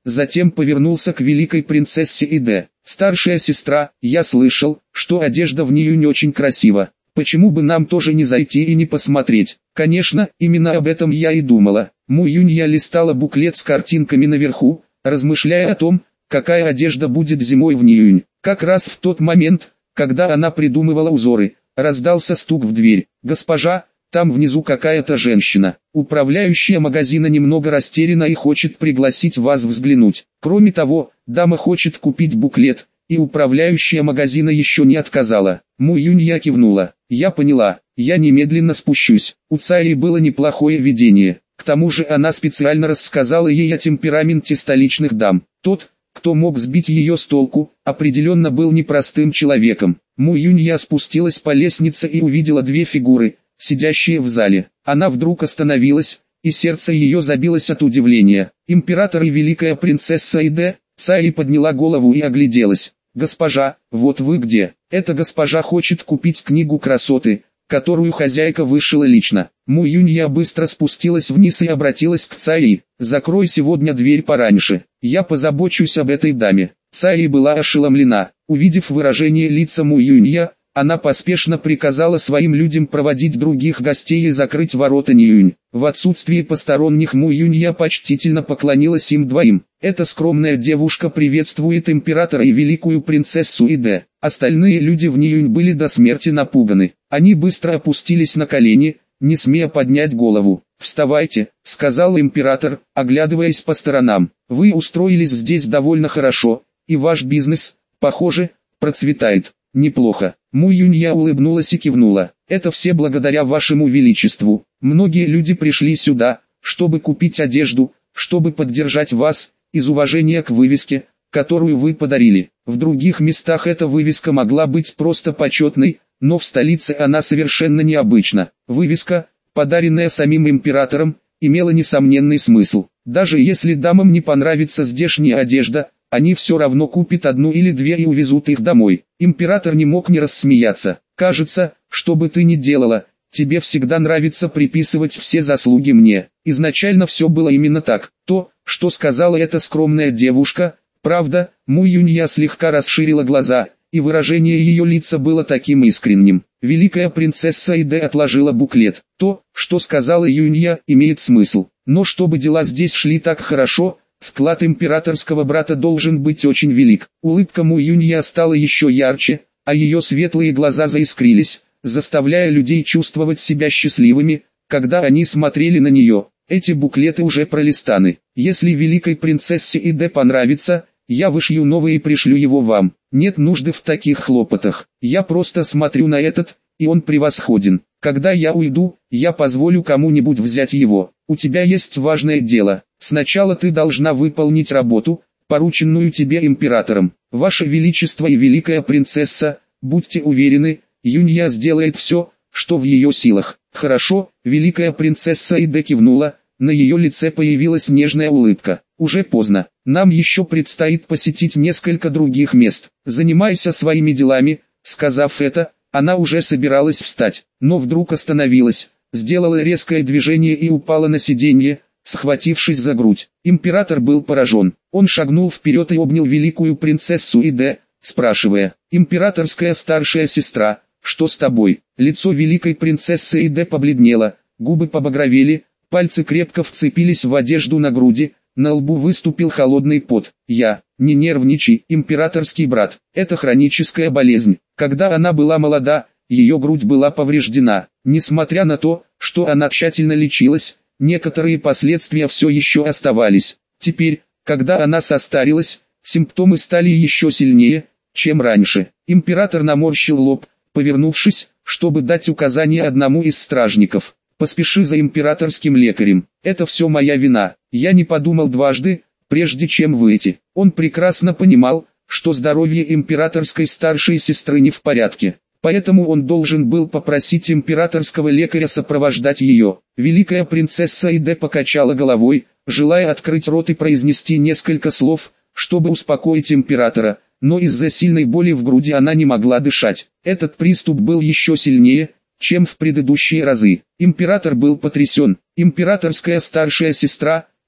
затем повернулся к великой принцессе Иде. «Старшая сестра, я слышал, что одежда в нее не очень красива. Почему бы нам тоже не зайти и не посмотреть?» Конечно, именно об этом я и думала. Му Юнья листала буклет с картинками наверху, размышляя о том, какая одежда будет зимой в Ниюнь. Как раз в тот момент, когда она придумывала узоры, раздался стук в дверь. «Госпожа, там внизу какая-то женщина. Управляющая магазина немного растеряна и хочет пригласить вас взглянуть. Кроме того, дама хочет купить буклет, и управляющая магазина еще не отказала». Му Юнья кивнула. «Я поняла, я немедленно спущусь». У Цаи было неплохое видение. К тому же она специально рассказала ей о темпераменте столичных дам. Тот, кто мог сбить ее с толку, определенно был непростым человеком. Му Юнья спустилась по лестнице и увидела две фигуры, сидящие в зале. Она вдруг остановилась, и сердце ее забилось от удивления. Император и великая принцесса Иде. Цаи подняла голову и огляделась. «Госпожа, вот вы где?» «Эта госпожа хочет купить книгу красоты, которую хозяйка вышила лично». Му Юнья быстро спустилась вниз и обратилась к Цаи. «Закрой сегодня дверь пораньше, я позабочусь об этой даме». Цаи была ошеломлена. Увидев выражение лица Му Юнья, она поспешно приказала своим людям проводить других гостей и закрыть ворота Ниюнь. В отсутствие посторонних Му Юнья почтительно поклонилась им двоим. Эта скромная девушка приветствует императора и великую принцессу Иде. Остальные люди в Ниюнь были до смерти напуганы. Они быстро опустились на колени, не смея поднять голову. «Вставайте», — сказал император, оглядываясь по сторонам. «Вы устроились здесь довольно хорошо, и ваш бизнес, похоже, процветает. Неплохо». Му Юнья улыбнулась и кивнула. «Это все благодаря вашему величеству. Многие люди пришли сюда, чтобы купить одежду, чтобы поддержать вас, из уважения к вывеске, которую вы подарили. В других местах эта вывеска могла быть просто почетной, но в столице она совершенно необычна. Вывеска, подаренная самим императором, имела несомненный смысл. Даже если дамам не понравится здешняя одежда, они все равно купят одну или две и увезут их домой». Император не мог не рассмеяться. «Кажется, что бы ты ни делала, тебе всегда нравится приписывать все заслуги мне. Изначально все было именно так. То, что сказала эта скромная девушка, правда?» Му Юнья слегка расширила глаза, и выражение ее лица было таким искренним. Великая принцесса Иде отложила буклет. «То, что сказала Юнья, имеет смысл. Но чтобы дела здесь шли так хорошо, вклад императорского брата должен быть очень велик». Улыбка Му Юнья стала еще ярче, а ее светлые глаза заискрились, заставляя людей чувствовать себя счастливыми, когда они смотрели на нее. «Эти буклеты уже пролистаны. Если великой принцессе Иде понравится, я вышью новый и пришлю его вам. Нет нужды в таких хлопотах. Я просто смотрю на этот, и он превосходен. Когда я уйду, я позволю кому-нибудь взять его. У тебя есть важное дело. Сначала ты должна выполнить работу, порученную тебе императором. Ваше Величество и великая принцесса, будьте уверены, Юнья сделает все, что в ее силах». «Хорошо», великая принцесса Иде кивнула, на ее лице появилась нежная улыбка. «Уже поздно, нам еще предстоит посетить несколько других мест. Занимайся своими делами». Сказав это, она уже собиралась встать, но вдруг остановилась, сделала резкое движение и упала на сиденье, схватившись за грудь. Император был поражен. Он шагнул вперед и обнял великую принцессу Иде, спрашивая: «Императорская старшая сестра, что с тобой?» Лицо великой принцессы Иде побледнело, губы побагровели, пальцы крепко вцепились в одежду на груди, на лбу выступил холодный пот. Не нервничай, императорский брат, это хроническая болезнь. Когда она была молода, ее грудь была повреждена. Несмотря на то, что она тщательно лечилась, некоторые последствия все еще оставались. Теперь, когда она состарилась, симптомы стали еще сильнее, чем раньше. Император наморщил лоб, повернувшись, чтобы дать указание одному из стражников: «Поспеши за императорским лекарем. Это все моя вина. Я не подумал дважды, прежде чем выйти». Он прекрасно понимал, что здоровье императорской старшей сестры не в порядке. Поэтому он должен был попросить императорского лекаря сопровождать ее. Великая принцесса Иде покачала головой, желая открыть рот и произнести несколько слов, чтобы успокоить императора, но из-за сильной боли в груди она не могла дышать. Этот приступ был еще сильнее, чем в предыдущие разы. Император был потрясен. Императорская старшая сестра,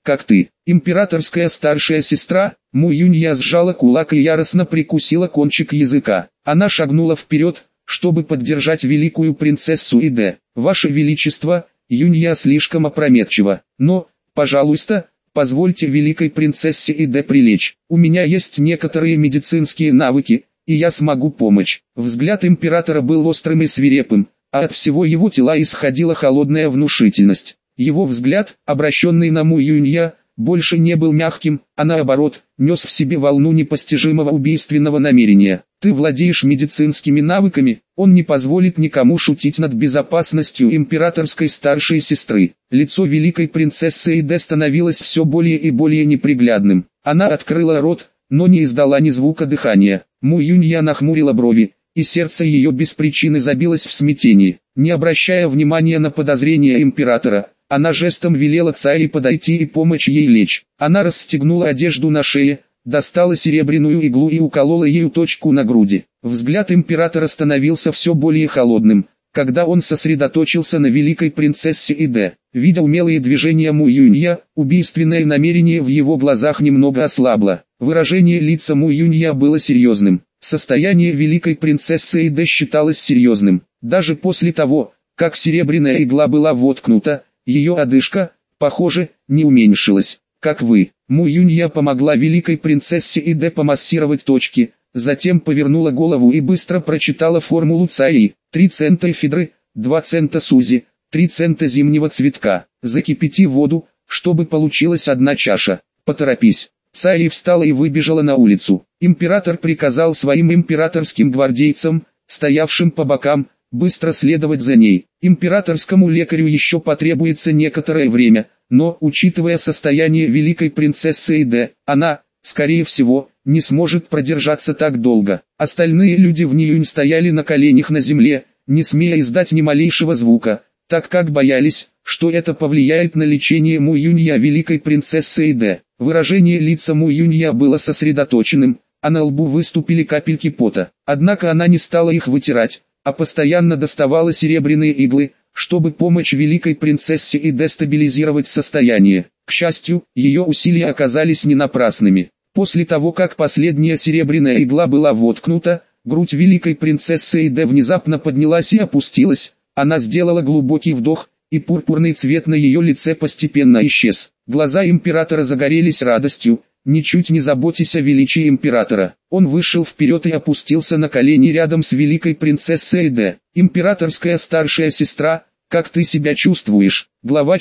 как ты. Императорская старшая сестра, Му Юнья сжала кулак и яростно прикусила кончик языка. Она шагнула вперед, чтобы поддержать великую принцессу Иде. Ваше Величество, Юнья слишком опрометчива, но, пожалуйста, позвольте великой принцессе Иде прилечь. У меня есть некоторые медицинские навыки, и я смогу помочь. Взгляд императора был острым и свирепым, а от всего его тела исходила холодная внушительность. Его взгляд, обращенный на Му Юнья, больше не был мягким, а наоборот, нес в себе волну непостижимого убийственного намерения. Ты владеешь медицинскими навыками, он не позволит никому шутить над безопасностью императорской старшей сестры. Лицо великой принцессы Иде становилось все более и более неприглядным. Она открыла рот, но не издала ни звука дыхания. Му Юнья нахмурила брови, и сердце ее без причины забилось в смятении. Не обращая внимания на подозрения императора, она жестом велела Цаи подойти и помочь ей лечь. Она расстегнула одежду на шее, достала серебряную иглу и уколола ею точку на груди. Взгляд императора становился все более холодным, когда он сосредоточился на великой принцессе Иде. Видя умелые движения Му Юнья, убийственное намерение в его глазах немного ослабло. Выражение лица Му Юнья было серьезным. Состояние великой принцессы Иде считалось серьезным. Даже после того, как серебряная игла была воткнута, ее одышка, похоже, не уменьшилась. Как вы, Му Юнья помогла великой принцессе Иде помассировать точки, затем повернула голову и быстро прочитала формулу Цаи. 3 цента эфедры, 2 цента сузи, 3 цента зимнего цветка. Закипяти воду, чтобы получилась 1 чаша. Поторопись. Цаи встала и выбежала на улицу. Император приказал своим императорским гвардейцам, стоявшим по бокам, быстро следовать за ней. Императорскому лекарю еще потребуется некоторое время, но, учитывая состояние великой принцессы Иде, она, скорее всего, не сможет продержаться так долго. Остальные люди в Ниюнь стояли на коленях на земле, не смея издать ни малейшего звука, так как боялись, что это повлияет на лечение Му Юнья великой принцессы Иде. Выражение лица Му Юнья было сосредоточенным, а на лбу выступили капельки пота. Однако она не стала их вытирать, а постоянно доставала серебряные иглы, чтобы помочь великой принцессе и дестабилизировать состояние. К счастью, ее усилия оказались не напрасными. После того, как последняя серебряная игла была воткнута, грудь великой принцессы Иде внезапно поднялась и опустилась, она сделала глубокий вдох, и пурпурный цвет на ее лице постепенно исчез. Глаза императора загорелись радостью, ничуть не заботясь о величии императора. Он вышел вперед и опустился на колени рядом с великой принцессой Иде. Императорская старшая сестра, как ты себя чувствуешь? Глава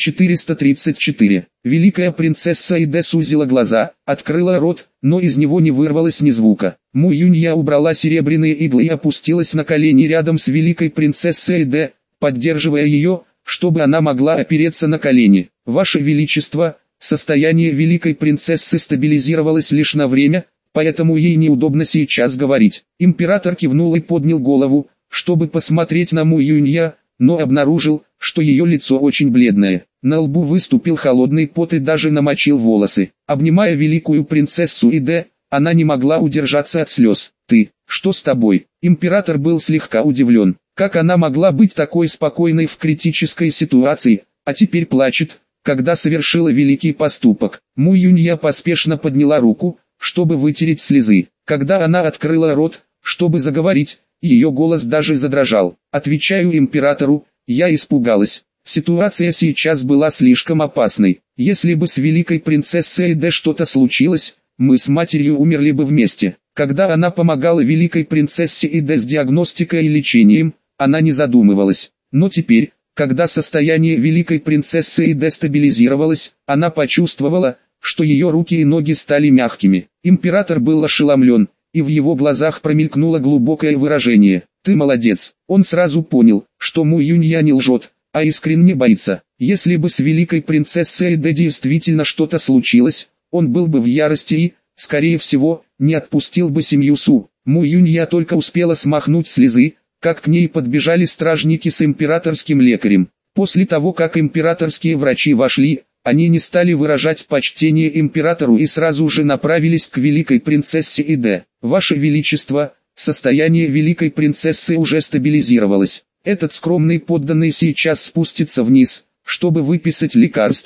434. Великая принцесса Иде сузила глаза, открыла рот, но из него не вырвалось ни звука. Му Юнья убрала серебряные иглы и опустилась на колени рядом с великой принцессой Иде, поддерживая ее, чтобы она могла опереться на колени. Ваше Величество, состояние великой принцессы стабилизировалось лишь на время, поэтому ей неудобно сейчас говорить. Император кивнул и поднял голову, чтобы посмотреть на Му Юнья, но обнаружил, что ее лицо очень бледное. На лбу выступил холодный пот и даже намочил волосы. Обнимая великую принцессу Иде, она не могла удержаться от слез. «Ты, что с тобой?» Император был слегка удивлен. Как она могла быть такой спокойной в критической ситуации, а теперь плачет, когда совершила великий поступок? Му Юнья поспешно подняла руку, чтобы вытереть слезы. Когда она открыла рот, чтобы заговорить, ее голос даже задрожал. «Отвечаю императору, я испугалась. Ситуация сейчас была слишком опасной. Если бы с великой принцессой Эде что-то случилось, мы с матерью умерли бы вместе». Когда она помогала великой принцессе Эде с диагностикой и лечением, она не задумывалась. Но теперь, когда состояние великой принцессы Эде стабилизировалось, она почувствовала, что ее руки и ноги стали мягкими. Император был ошеломлен, и в его глазах промелькнуло глубокое выражение. «Ты молодец». Он сразу понял, что Му Юнья не лжет, а искренне боится. Если бы с великой принцессой Эде действительно что-то случилось, он был бы в ярости и, скорее всего, не отпустил бы семью Су. Му Юнья только успела смахнуть слезы, как к ней подбежали стражники с императорским лекарем. После того, как императорские врачи вошли, они не стали выражать почтение императору и сразу же направились к великой принцессе Эде. «Ваше Величество, состояние великой принцессы уже стабилизировалось. Этот скромный подданный сейчас спустится вниз, чтобы выписать лекарство,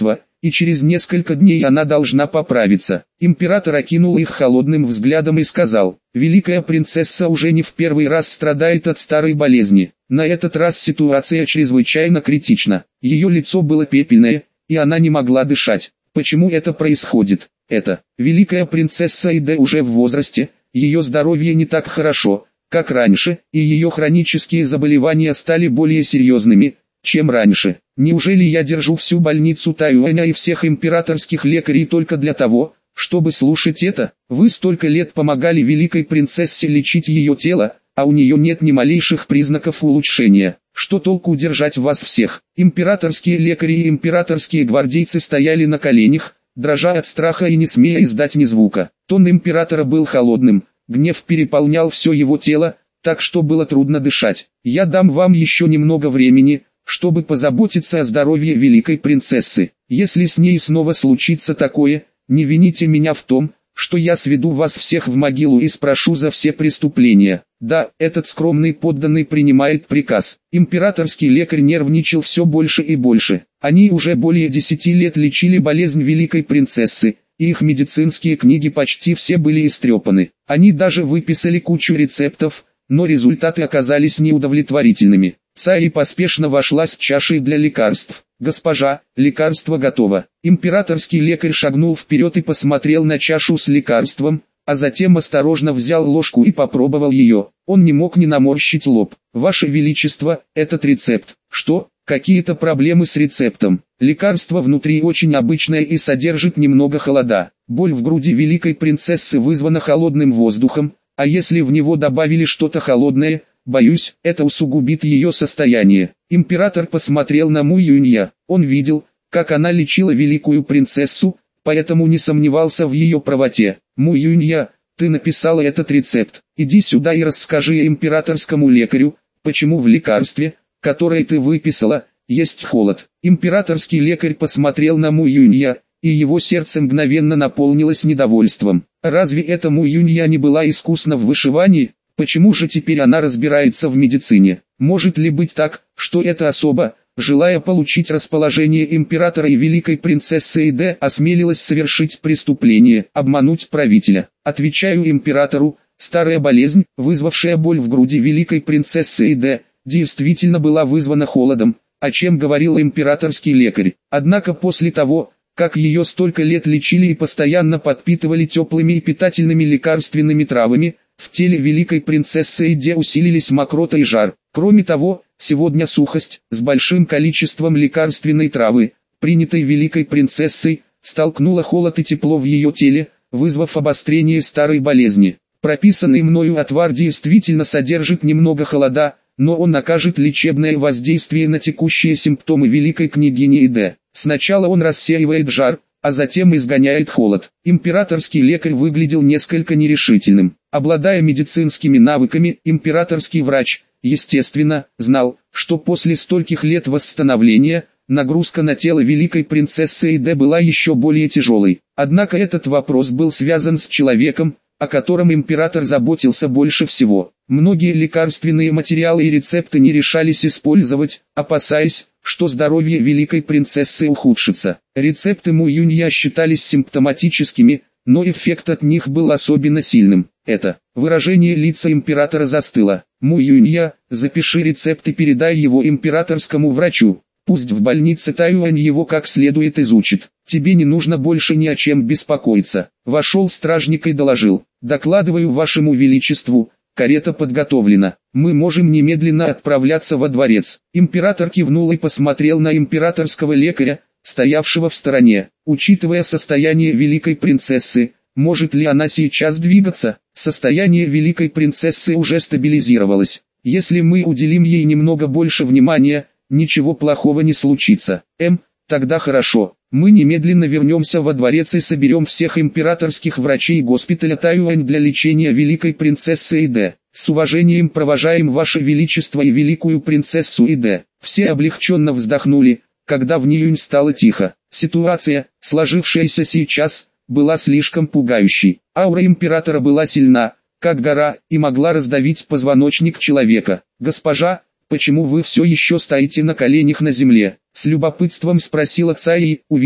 и через несколько дней она должна поправиться. Император окинул их холодным взглядом и сказал: «Великая принцесса уже не в первый раз страдает от старой болезни. На этот раз ситуация чрезвычайно критична. Ее лицо было пепельное, и она не могла дышать. Почему это происходит? Великая принцесса Иде уже в возрасте, ее здоровье не так хорошо, как раньше, и ее хронические заболевания стали более серьезными, чем раньше. Неужели я держу всю больницу Тайюэня и всех императорских лекарей только для того, чтобы слушать это? Вы столько лет помогали великой принцессе лечить ее тело, а у нее нет ни малейших признаков улучшения. Что толку держать вас всех?» Императорские лекари и императорские гвардейцы стояли на коленях, дрожа от страха и не смея издать ни звука. Тон императора был холодным, гнев переполнял все его тело, так что было трудно дышать. «Я дам вам еще немного времени, чтобы позаботиться о здоровье великой принцессы. Если с ней снова случится такое, не вините меня в том, что я сведу вас всех в могилу и спрошу за все преступления». Да, этот скромный подданный принимает приказ. Императорский лекарь нервничал все больше и больше. Они уже более 10 лет лечили болезнь великой принцессы, и их медицинские книги почти все были истрепаны. Они даже выписали кучу рецептов, но результаты оказались неудовлетворительными. Цаи поспешно вошла с чашей для лекарств. «Госпожа, лекарство готово». Императорский лекарь шагнул вперед и посмотрел на чашу с лекарством, а затем осторожно взял ложку и попробовал ее. Он не мог не наморщить лоб. «Ваше Величество, этот рецепт». «Что? Какие-то проблемы с рецептом?» «Лекарство внутри очень обычное и содержит немного холода. Боль в груди великой принцессы вызвана холодным воздухом, а если в него добавили что-то холодное, боюсь, это усугубит ее состояние». Император посмотрел на Му Юнья. Он видел, как она лечила великую принцессу, поэтому не сомневался в ее правоте. «Му Юнья, ты написала этот рецепт. Иди сюда и расскажи императорскому лекарю, почему в лекарстве, которое ты выписала, есть холод». Императорский лекарь посмотрел на Му Юнья, и его сердце мгновенно наполнилось недовольством. Разве эта Му Юнья не была искусна в вышивании? Почему же теперь она разбирается в медицине? Может ли быть так, что эта особа, желая получить расположение императора и великой принцессы Иде, осмелилась совершить преступление, обмануть правителя? Отвечаю императору, старая болезнь, вызвавшая боль в груди великой принцессы Иде, действительно была вызвана холодом, о чем говорил императорский лекарь. Однако после того, как ее столько лет лечили и постоянно подпитывали теплыми и питательными лекарственными травами, в теле великой принцессы Иде усилились мокрота и жар. Кроме того, сегодня сухость, с большим количеством лекарственной травы, принятой великой принцессой, столкнула холод и тепло в ее теле, вызвав обострение старой болезни. Прописанный мною отвар действительно содержит немного холода, но он окажет лечебное воздействие на текущие симптомы великой княгини Иде. Сначала он рассеивает жар, а затем изгоняет холод. Императорский лекарь выглядел несколько нерешительным. Обладая медицинскими навыками, императорский врач, естественно, знал, что после стольких лет восстановления, нагрузка на тело великой принцессы Иде была еще более тяжелой. Однако этот вопрос был связан с человеком, о котором император заботился больше всего. Многие лекарственные материалы и рецепты не решались использовать, опасаясь, что здоровье великой принцессы ухудшится. Рецепты Му Юнья считались симптоматическими, но эффект от них был особенно сильным. Выражение лица императора застыло. «Му Юнья, запиши рецепт и передай его императорскому врачу. Пусть в больнице Тайюань его как следует изучит. Тебе не нужно больше ни о чем беспокоиться». Вошел стражник и доложил: «Докладываю вашему величеству, карета подготовлена. Мы можем немедленно отправляться во дворец». Император кивнул и посмотрел на императорского лекаря, стоявшего в стороне. «Учитывая состояние великой принцессы, может ли она сейчас двигаться?» Состояние великой принцессы уже стабилизировалось. Если мы уделим ей немного больше внимания, ничего плохого не случится. Тогда хорошо. Мы немедленно вернемся во дворец и соберем всех императорских врачей госпиталя Тайюань для лечения великой принцессы Иде. С уважением провожаем Ваше Величество и великую принцессу Иде». Все облегченно вздохнули, когда в Ниюнь стало тихо. Ситуация, сложившаяся сейчас, была слишком пугающей. Аура императора была сильна, как гора, и могла раздавить позвоночник человека. «Госпожа, почему вы все еще стоите на коленях на земле?» — с любопытством спросила Цаи, увидев,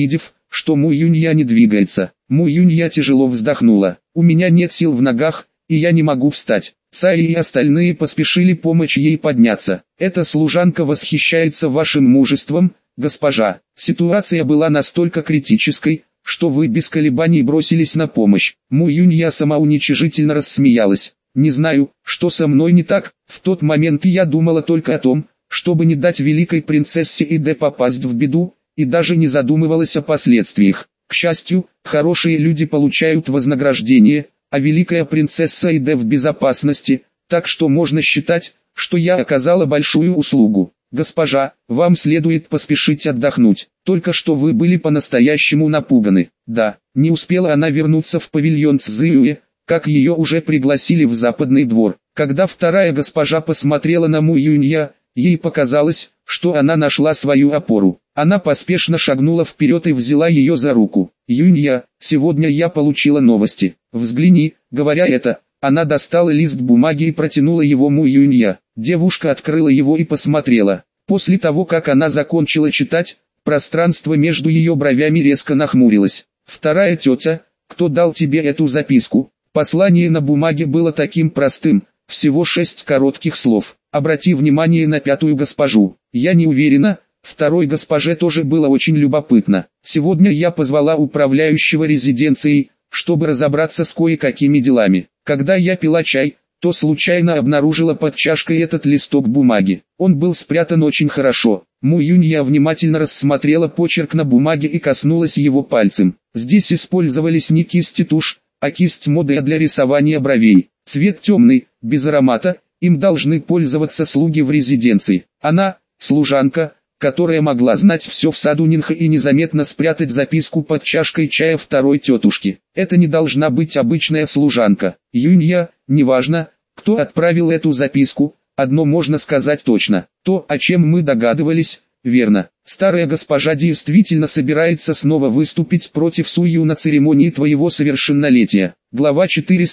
что Му Юнья не двигается. Му Юнья тяжело вздохнула. У меня нет сил в ногах, и я не могу встать. Цай и остальные поспешили помочь ей подняться. Эта служанка восхищается вашим мужеством, госпожа. Ситуация была настолько критической, что вы без колебаний бросились на помощь. Му Юнья самоуничижительно рассмеялась. Не знаю, что со мной не так. В тот момент я думала только о том, чтобы не дать великой принцессе Иде попасть в беду, и даже не задумывалась о последствиях. К счастью, хорошие люди получают вознаграждение, а великая принцесса Иде в безопасности, так что можно считать, что я оказала большую услугу. Госпожа, вам следует поспешить отдохнуть, только что вы были по-настоящему напуганы. Да, не успела она вернуться в павильон Цзюэ, как ее уже пригласили в западный двор. Когда вторая госпожа посмотрела на Му Юнья, ей показалось, что она нашла свою опору. Она поспешно шагнула вперед и взяла ее за руку. «Юнья, сегодня я получила новости. Взгляни». Говоря это, она достала лист бумаги и протянула его Му Юнья. Девушка открыла его и посмотрела. После того, как она закончила читать, пространство между ее бровями резко нахмурилось. «Вторая тетя, кто дал тебе эту записку?» Послание на бумаге было таким простым, всего 6 коротких слов. «Обрати внимание на пятую госпожу». Я не уверена, второй госпоже тоже было очень любопытно. Сегодня я позвала управляющего резиденцией, чтобы разобраться с кое-какими делами. Когда я пила чай, то случайно обнаружила под чашкой этот листок бумаги. Он был спрятан очень хорошо. Му Юнья внимательно рассмотрела почерк на бумаге и коснулась его пальцем. Здесь использовались не кисть и тушь, а кисть моды для рисования бровей. Цвет темный, без аромата, им должны пользоваться слуги в резиденции. Она, служанка, которая могла знать все в саду Нинха и незаметно спрятать записку под чашкой чая второй тетушки. Это не должна быть обычная служанка. Юнья, неважно, кто отправил эту записку, одно можно сказать точно. То, о чем мы догадывались, верно. Старая госпожа действительно собирается снова выступить против Сую на церемонии твоего совершеннолетия. Глава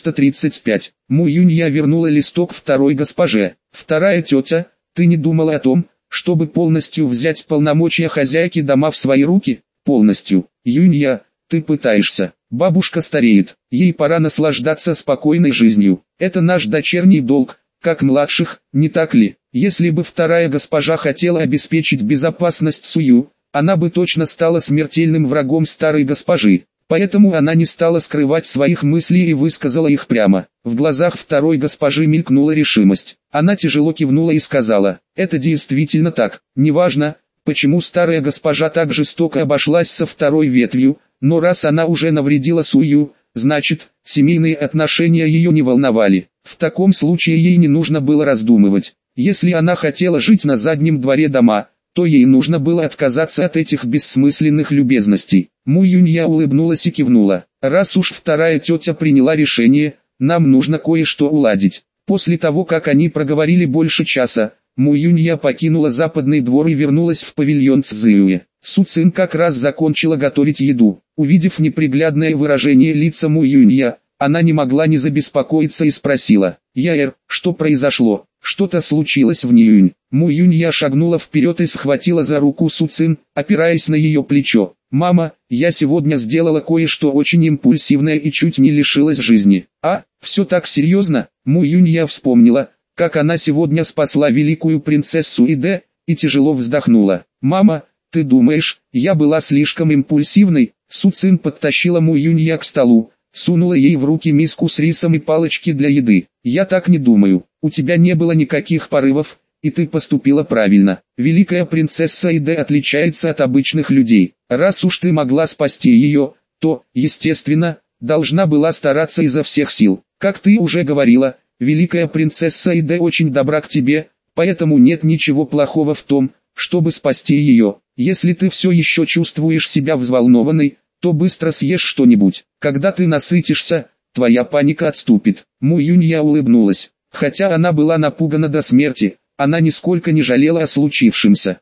435. Му Юнья вернула листок второй госпоже. Вторая тетя, ты не думала о том, чтобы полностью взять полномочия хозяйки дома в свои руки? Полностью. Юнья, ты пытаешься. Бабушка стареет, ей пора наслаждаться спокойной жизнью. Это наш дочерний долг, как младших, не так ли? Если бы вторая госпожа хотела обеспечить безопасность Сую, она бы точно стала смертельным врагом старой госпожи. Поэтому она не стала скрывать своих мыслей и высказала их прямо. В глазах второй госпожи мелькнула решимость. Она тяжело кивнула и сказала: «Это действительно так. Неважно, почему старая госпожа так жестоко обошлась со второй ветвью, но раз она уже навредила Сую, значит, семейные отношения ее не волновали. В таком случае ей не нужно было раздумывать. Если она хотела жить на заднем дворе дома, то ей нужно было отказаться от этих бессмысленных любезностей». Му Юнья улыбнулась и кивнула. «Раз уж вторая тетя приняла решение, нам нужно кое-что уладить». После того, как они проговорили больше часа, Му Юнья покинула западный двор и вернулась в павильон Цзюэ. Су Цин как раз закончила готовить еду. Увидев неприглядное выражение лица Му Юнья, она не могла не забеспокоиться и спросила: «Яэр, что произошло? Что-то случилось в Ниюнь?» Му Юнья шагнула вперед и схватила за руку Су Цин, опираясь на ее плечо. «Мама, я сегодня сделала кое-что очень импульсивное и чуть не лишилась жизни». «А, все так серьезно?» Му Юнья вспомнила, как она сегодня спасла великую принцессу Иде, и тяжело вздохнула. «Мама, ты думаешь, я была слишком импульсивной?» Су Цин подтащила Му Юнья к столу, сунула ей в руки миску с рисом и палочки для еды. «Я так не думаю. У тебя не было никаких порывов, и ты поступила правильно. Великая принцесса Иде отличается от обычных людей. Раз уж ты могла спасти ее, то, естественно, должна была стараться изо всех сил. Как ты уже говорила, великая принцесса Иде очень добра к тебе, поэтому нет ничего плохого в том, чтобы спасти ее. Если ты все еще чувствуешь себя взволнованной, то быстро съешь что-нибудь. Когда ты насытишься, твоя паника отступит». Му Юнья улыбнулась. Хотя она была напугана до смерти, она нисколько не жалела о случившемся.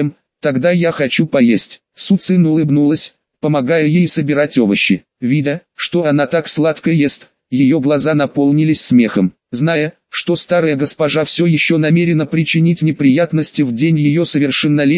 Тогда я хочу поесть». Су Цин улыбнулась, помогая ей собирать овощи. Видя, что она так сладко ест, ее глаза наполнились смехом. Зная, что старая госпожа все еще намерена причинить неприятности в день ее совершеннолетия,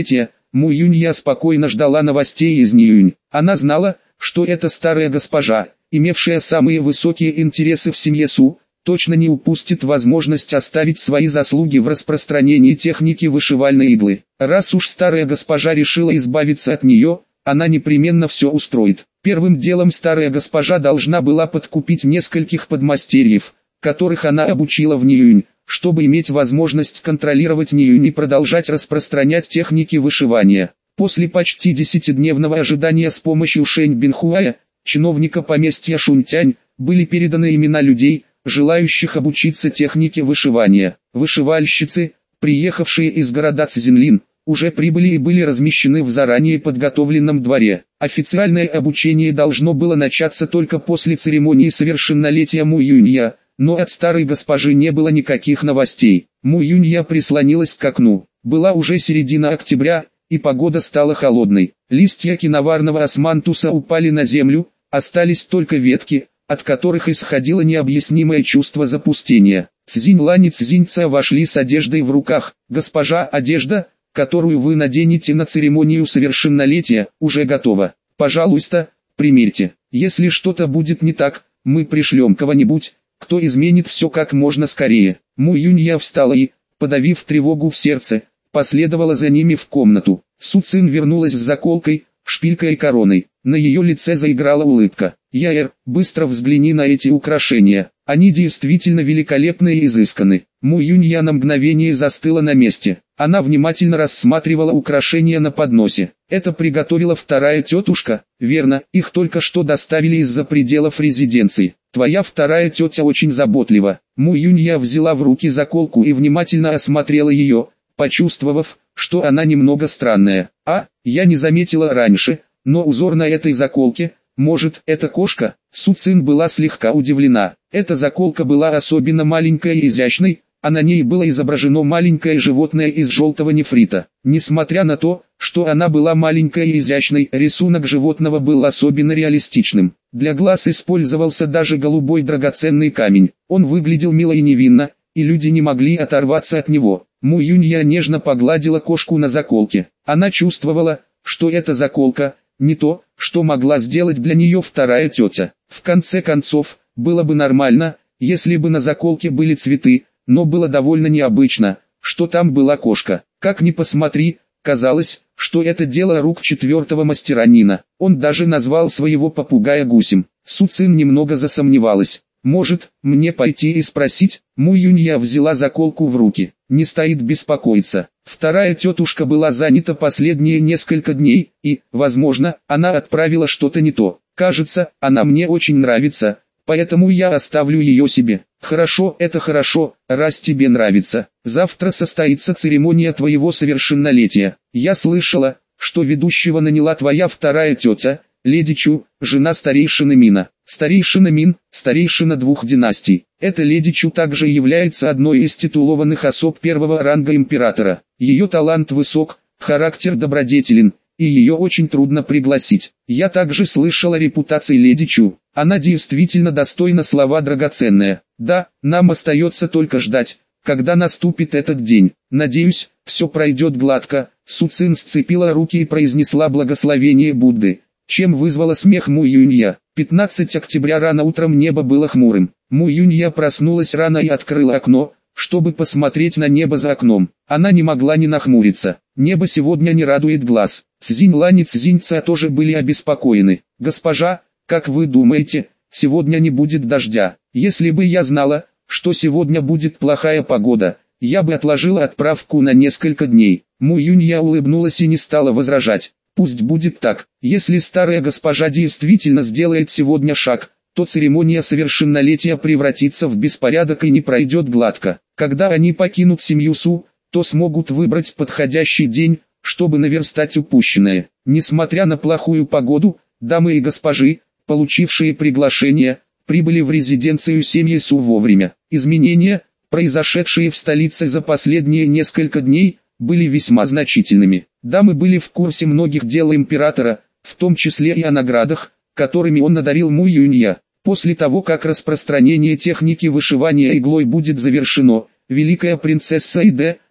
Му Юнья спокойно ждала новостей из Ниюнь. Она знала, что эта старая госпожа, имевшая самые высокие интересы в семье Су, точно не упустит возможность оставить свои заслуги в распространении техники вышивальной иглы. Раз уж старая госпожа решила избавиться от нее, она непременно все устроит. Первым делом старая госпожа должна была подкупить нескольких подмастерьев, которых она обучила в Ниюнь, чтобы иметь возможность контролировать Ниюнь и продолжать распространять техники вышивания. После почти 10-дневного ожидания с помощью Шэнь Бинхуая, чиновника поместья Шунтянь, были переданы имена людей, желающих обучиться технике вышивания. Вышивальщицы, приехавшие из города Цзинлин, уже прибыли и были размещены в заранее подготовленном дворе. Официальное обучение должно было начаться только после церемонии совершеннолетия Му Юнья, но от старой госпожи не было никаких новостей. Му Юнья прислонилась к окну. Была уже середина октября, и погода стала холодной. Листья киноварного османтуса упали на землю, остались только ветки, от которых исходило необъяснимое чувство запустения. Цзинь-Лань и Цзинь-Ца вошли с одеждой в руках. «Госпожа, одежда, которую вы наденете на церемонию совершеннолетия, уже готова. Пожалуйста, примерьте. Если что-то будет не так, мы пришлем кого-нибудь, кто изменит все как можно скорее». Му Юнья встала и, подавив тревогу в сердце, последовала за ними в комнату. Су Цин вернулась с заколкой, шпилькой и короной. На ее лице заиграла улыбка. «Яэр, быстро взгляни на эти украшения. Они действительно великолепны и изысканы». Му Юнья на мгновение застыла на месте. Она внимательно рассматривала украшения на подносе. «Это приготовила вторая тетушка, верно? Их только что доставили из-за пределов резиденции. Твоя вторая тетя очень заботлива». Му Юнья взяла в руки заколку и внимательно осмотрела ее, почувствовав, что она немного странная. Я не заметила раньше, но узор на этой заколке, может, это кошка?» Су Цин была слегка удивлена. Эта заколка была особенно маленькой и изящной, а на ней было изображено маленькое животное из желтого нефрита. Несмотря на то, что она была маленькой и изящной, рисунок животного был особенно реалистичным. Для глаз использовался даже голубой драгоценный камень. Он выглядел мило и невинно, и люди не могли оторваться от него. Му Юнья нежно погладила кошку на заколке. Она чувствовала, что эта заколка – не то, что могла сделать для нее вторая тетя. В конце концов, было бы нормально, если бы на заколке были цветы, но было довольно необычно, что там была кошка. Как ни посмотри, казалось, что это дело рук четвертого мастера Нина. Он даже назвал своего попугая гусем. Су Цин немного засомневалась. «Может, мне пойти и спросить?» Му Юнья взяла заколку в руки. «Не стоит беспокоиться. Вторая тетушка была занята последние несколько дней, и, возможно, она отправила что-то не то. Кажется, она мне очень нравится, поэтому я оставлю ее себе». «Хорошо, это хорошо, раз тебе нравится. Завтра состоится церемония твоего совершеннолетия. Я слышала, что ведущего наняла твоя вторая тетя, леди Чу, жена старейшины Мина». Старейшина Мин, старейшина двух династий. Эта леди Чу также является одной из титулованных особ первого ранга императора. Ее талант высок, характер добродетелен, и ее очень трудно пригласить. Я также слышал о репутации леди Чу. Она действительно достойна слова драгоценная. Да, нам остается только ждать, когда наступит этот день. Надеюсь, все пройдет гладко. Су Цин сцепила руки и произнесла благословение Будды, чем вызвала смех Му Юнья. 15 октября рано утром небо было хмурым. Му Юнья проснулась рано и открыла окно, чтобы посмотреть на небо за окном. Она не могла не нахмуриться. Небо сегодня не радует глаз. Цзинь-Лань и Цзинь-Ца тоже были обеспокоены. «Госпожа, как вы думаете, сегодня не будет дождя?» «Если бы я знала, что сегодня будет плохая погода, я бы отложила отправку на несколько дней». Му Юнья улыбнулась и не стала возражать. «Пусть будет так. Если старая госпожа действительно сделает сегодня шаг, то церемония совершеннолетия превратится в беспорядок и не пройдет гладко. Когда они покинут семью Су, то смогут выбрать подходящий день, чтобы наверстать упущенное». Несмотря на плохую погоду, дамы и госпожи, получившие приглашение, прибыли в резиденцию семьи Су вовремя. Изменения, произошедшие в столице за последние несколько дней, были весьма значительными. Дамы были в курсе многих дел императора, в том числе и о наградах, которыми он надарил Му Юнья. После того, как распространение техники вышивания иглой будет завершено, великая принцесса Иде,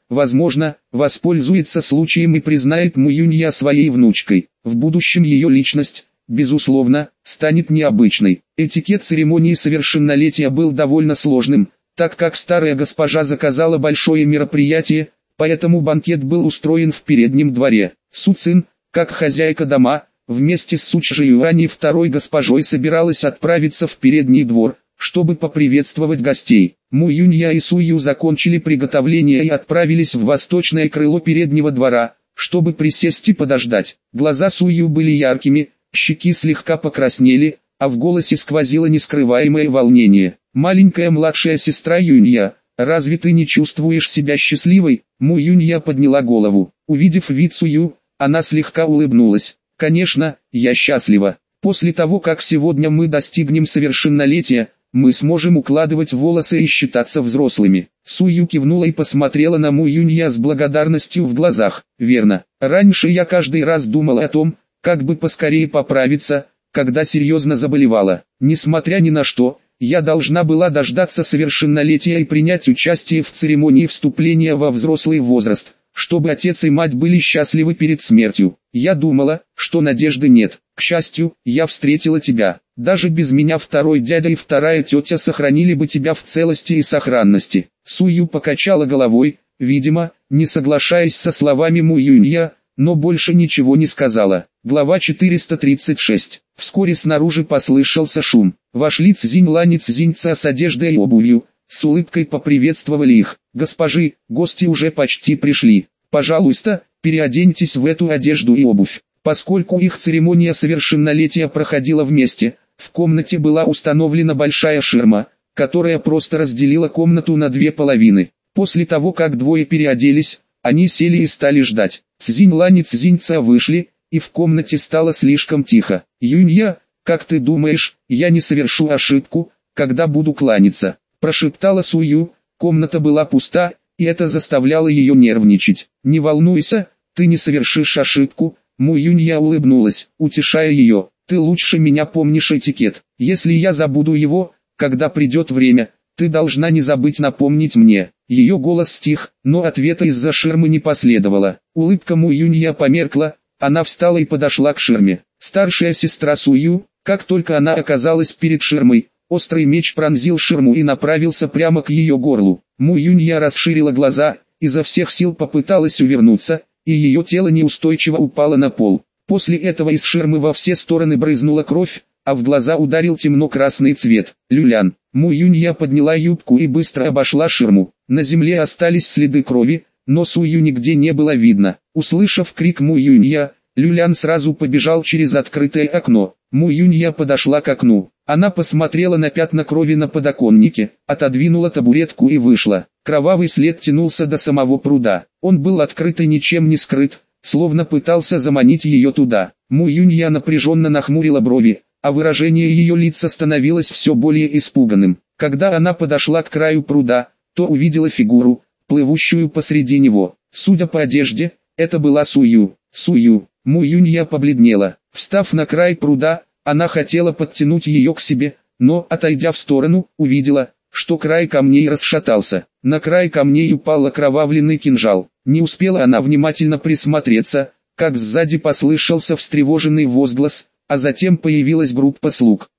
возможно, воспользуется случаем и признает Му Юнья своей внучкой. В будущем ее личность, безусловно, станет необычной. Этикет церемонии совершеннолетия был довольно сложным, так как старая госпожа заказала большое мероприятие, поэтому банкет был устроен в переднем дворе. Су Цин, как хозяйка дома, вместе с Су Чжиюань и второй госпожой собиралась отправиться в передний двор, чтобы поприветствовать гостей. Му Юнья и Су Ю закончили приготовление и отправились в восточное крыло переднего двора, чтобы присесть и подождать. Глаза Су Ю были яркими, щеки слегка покраснели, а в голосе сквозило нескрываемое волнение. «Маленькая младшая сестра Юнья, разве ты не чувствуешь себя счастливой?» Му Юнья подняла голову. Увидев вид Су Ю, она слегка улыбнулась. «Конечно, я счастлива. После того, как сегодня мы достигнем совершеннолетия, мы сможем укладывать волосы и считаться взрослыми». Су Ю кивнула и посмотрела на Му Юнья с благодарностью в глазах. «Верно. Раньше я каждый раз думала о том, как бы поскорее поправиться, когда серьезно заболевала. Несмотря ни на что, я должна была дождаться совершеннолетия и принять участие в церемонии вступления во взрослый возраст, чтобы отец и мать были счастливы перед смертью. Я думала, что надежды нет. К счастью, я встретила тебя. Даже без меня второй дядя и вторая тетя сохранили бы тебя в целости и сохранности». Су Ю покачала головой, видимо, не соглашаясь со словами Му Юнья, но больше ничего не сказала. Глава 436. Вскоре снаружи послышался шум. Вошли Цзинь Лань и Цзинь Ца с одеждой и обувью, с улыбкой поприветствовали их. «Госпожи, гости уже почти пришли. Пожалуйста, переоденьтесь в эту одежду и обувь». Поскольку их церемония совершеннолетия проходила вместе, в комнате была установлена большая ширма, которая просто разделила комнату на две половины. После того, как двое переоделись, они сели и стали ждать. Цзинь Лань и Цзинь Ца вышли, и в комнате стало слишком тихо. «Юнья, как ты думаешь, я не совершу ошибку, когда буду кланяться?» – прошептала Су Ю. Комната была пуста, и это заставляло ее нервничать. «Не волнуйся, ты не совершишь ошибку», – Му Юнья улыбнулась, утешая ее. «Ты лучше меня помнишь этикет. Если я забуду его, когда придет время, ты должна не забыть напомнить мне». Ее голос стих, но ответа из-за ширмы не последовало. Улыбка Му Юнья померкла, она встала и подошла к ширме. Старшая сестра Су Ю, как только она оказалась перед ширмой, острый меч пронзил ширму и направился прямо к ее горлу. Му Юнья расширила глаза, изо всех сил попыталась увернуться, и ее тело неустойчиво упало на пол. После этого из ширмы во все стороны брызнула кровь, а в глаза ударил темно-красный цвет. «Люлян». Му Юнья подняла юбку и быстро обошла ширму. На земле остались следы крови, но Су Ю нигде не было видно. Услышав крик Му Юнья, Люлян сразу побежал через открытое окно. Му Юнья подошла к окну. Она посмотрела на пятна крови на подоконнике, отодвинула табуретку и вышла. Кровавый след тянулся до самого пруда. Он был открыт и ничем не скрыт, словно пытался заманить ее туда. Му Юнья напряженно нахмурила брови, а выражение ее лица становилось все более испуганным. Когда она подошла к краю пруда, то увидела фигуру, плывущую посреди него. Судя по одежде, это была Су Ю. Су Ю. Му Юнья побледнела. Встав на край пруда, она хотела подтянуть ее к себе, но, отойдя в сторону, увидела, что край камней расшатался. На край камней упал окровавленный кинжал. Не успела она внимательно присмотреться, как сзади послышался встревоженный возглас, а затем появилась группа слуг.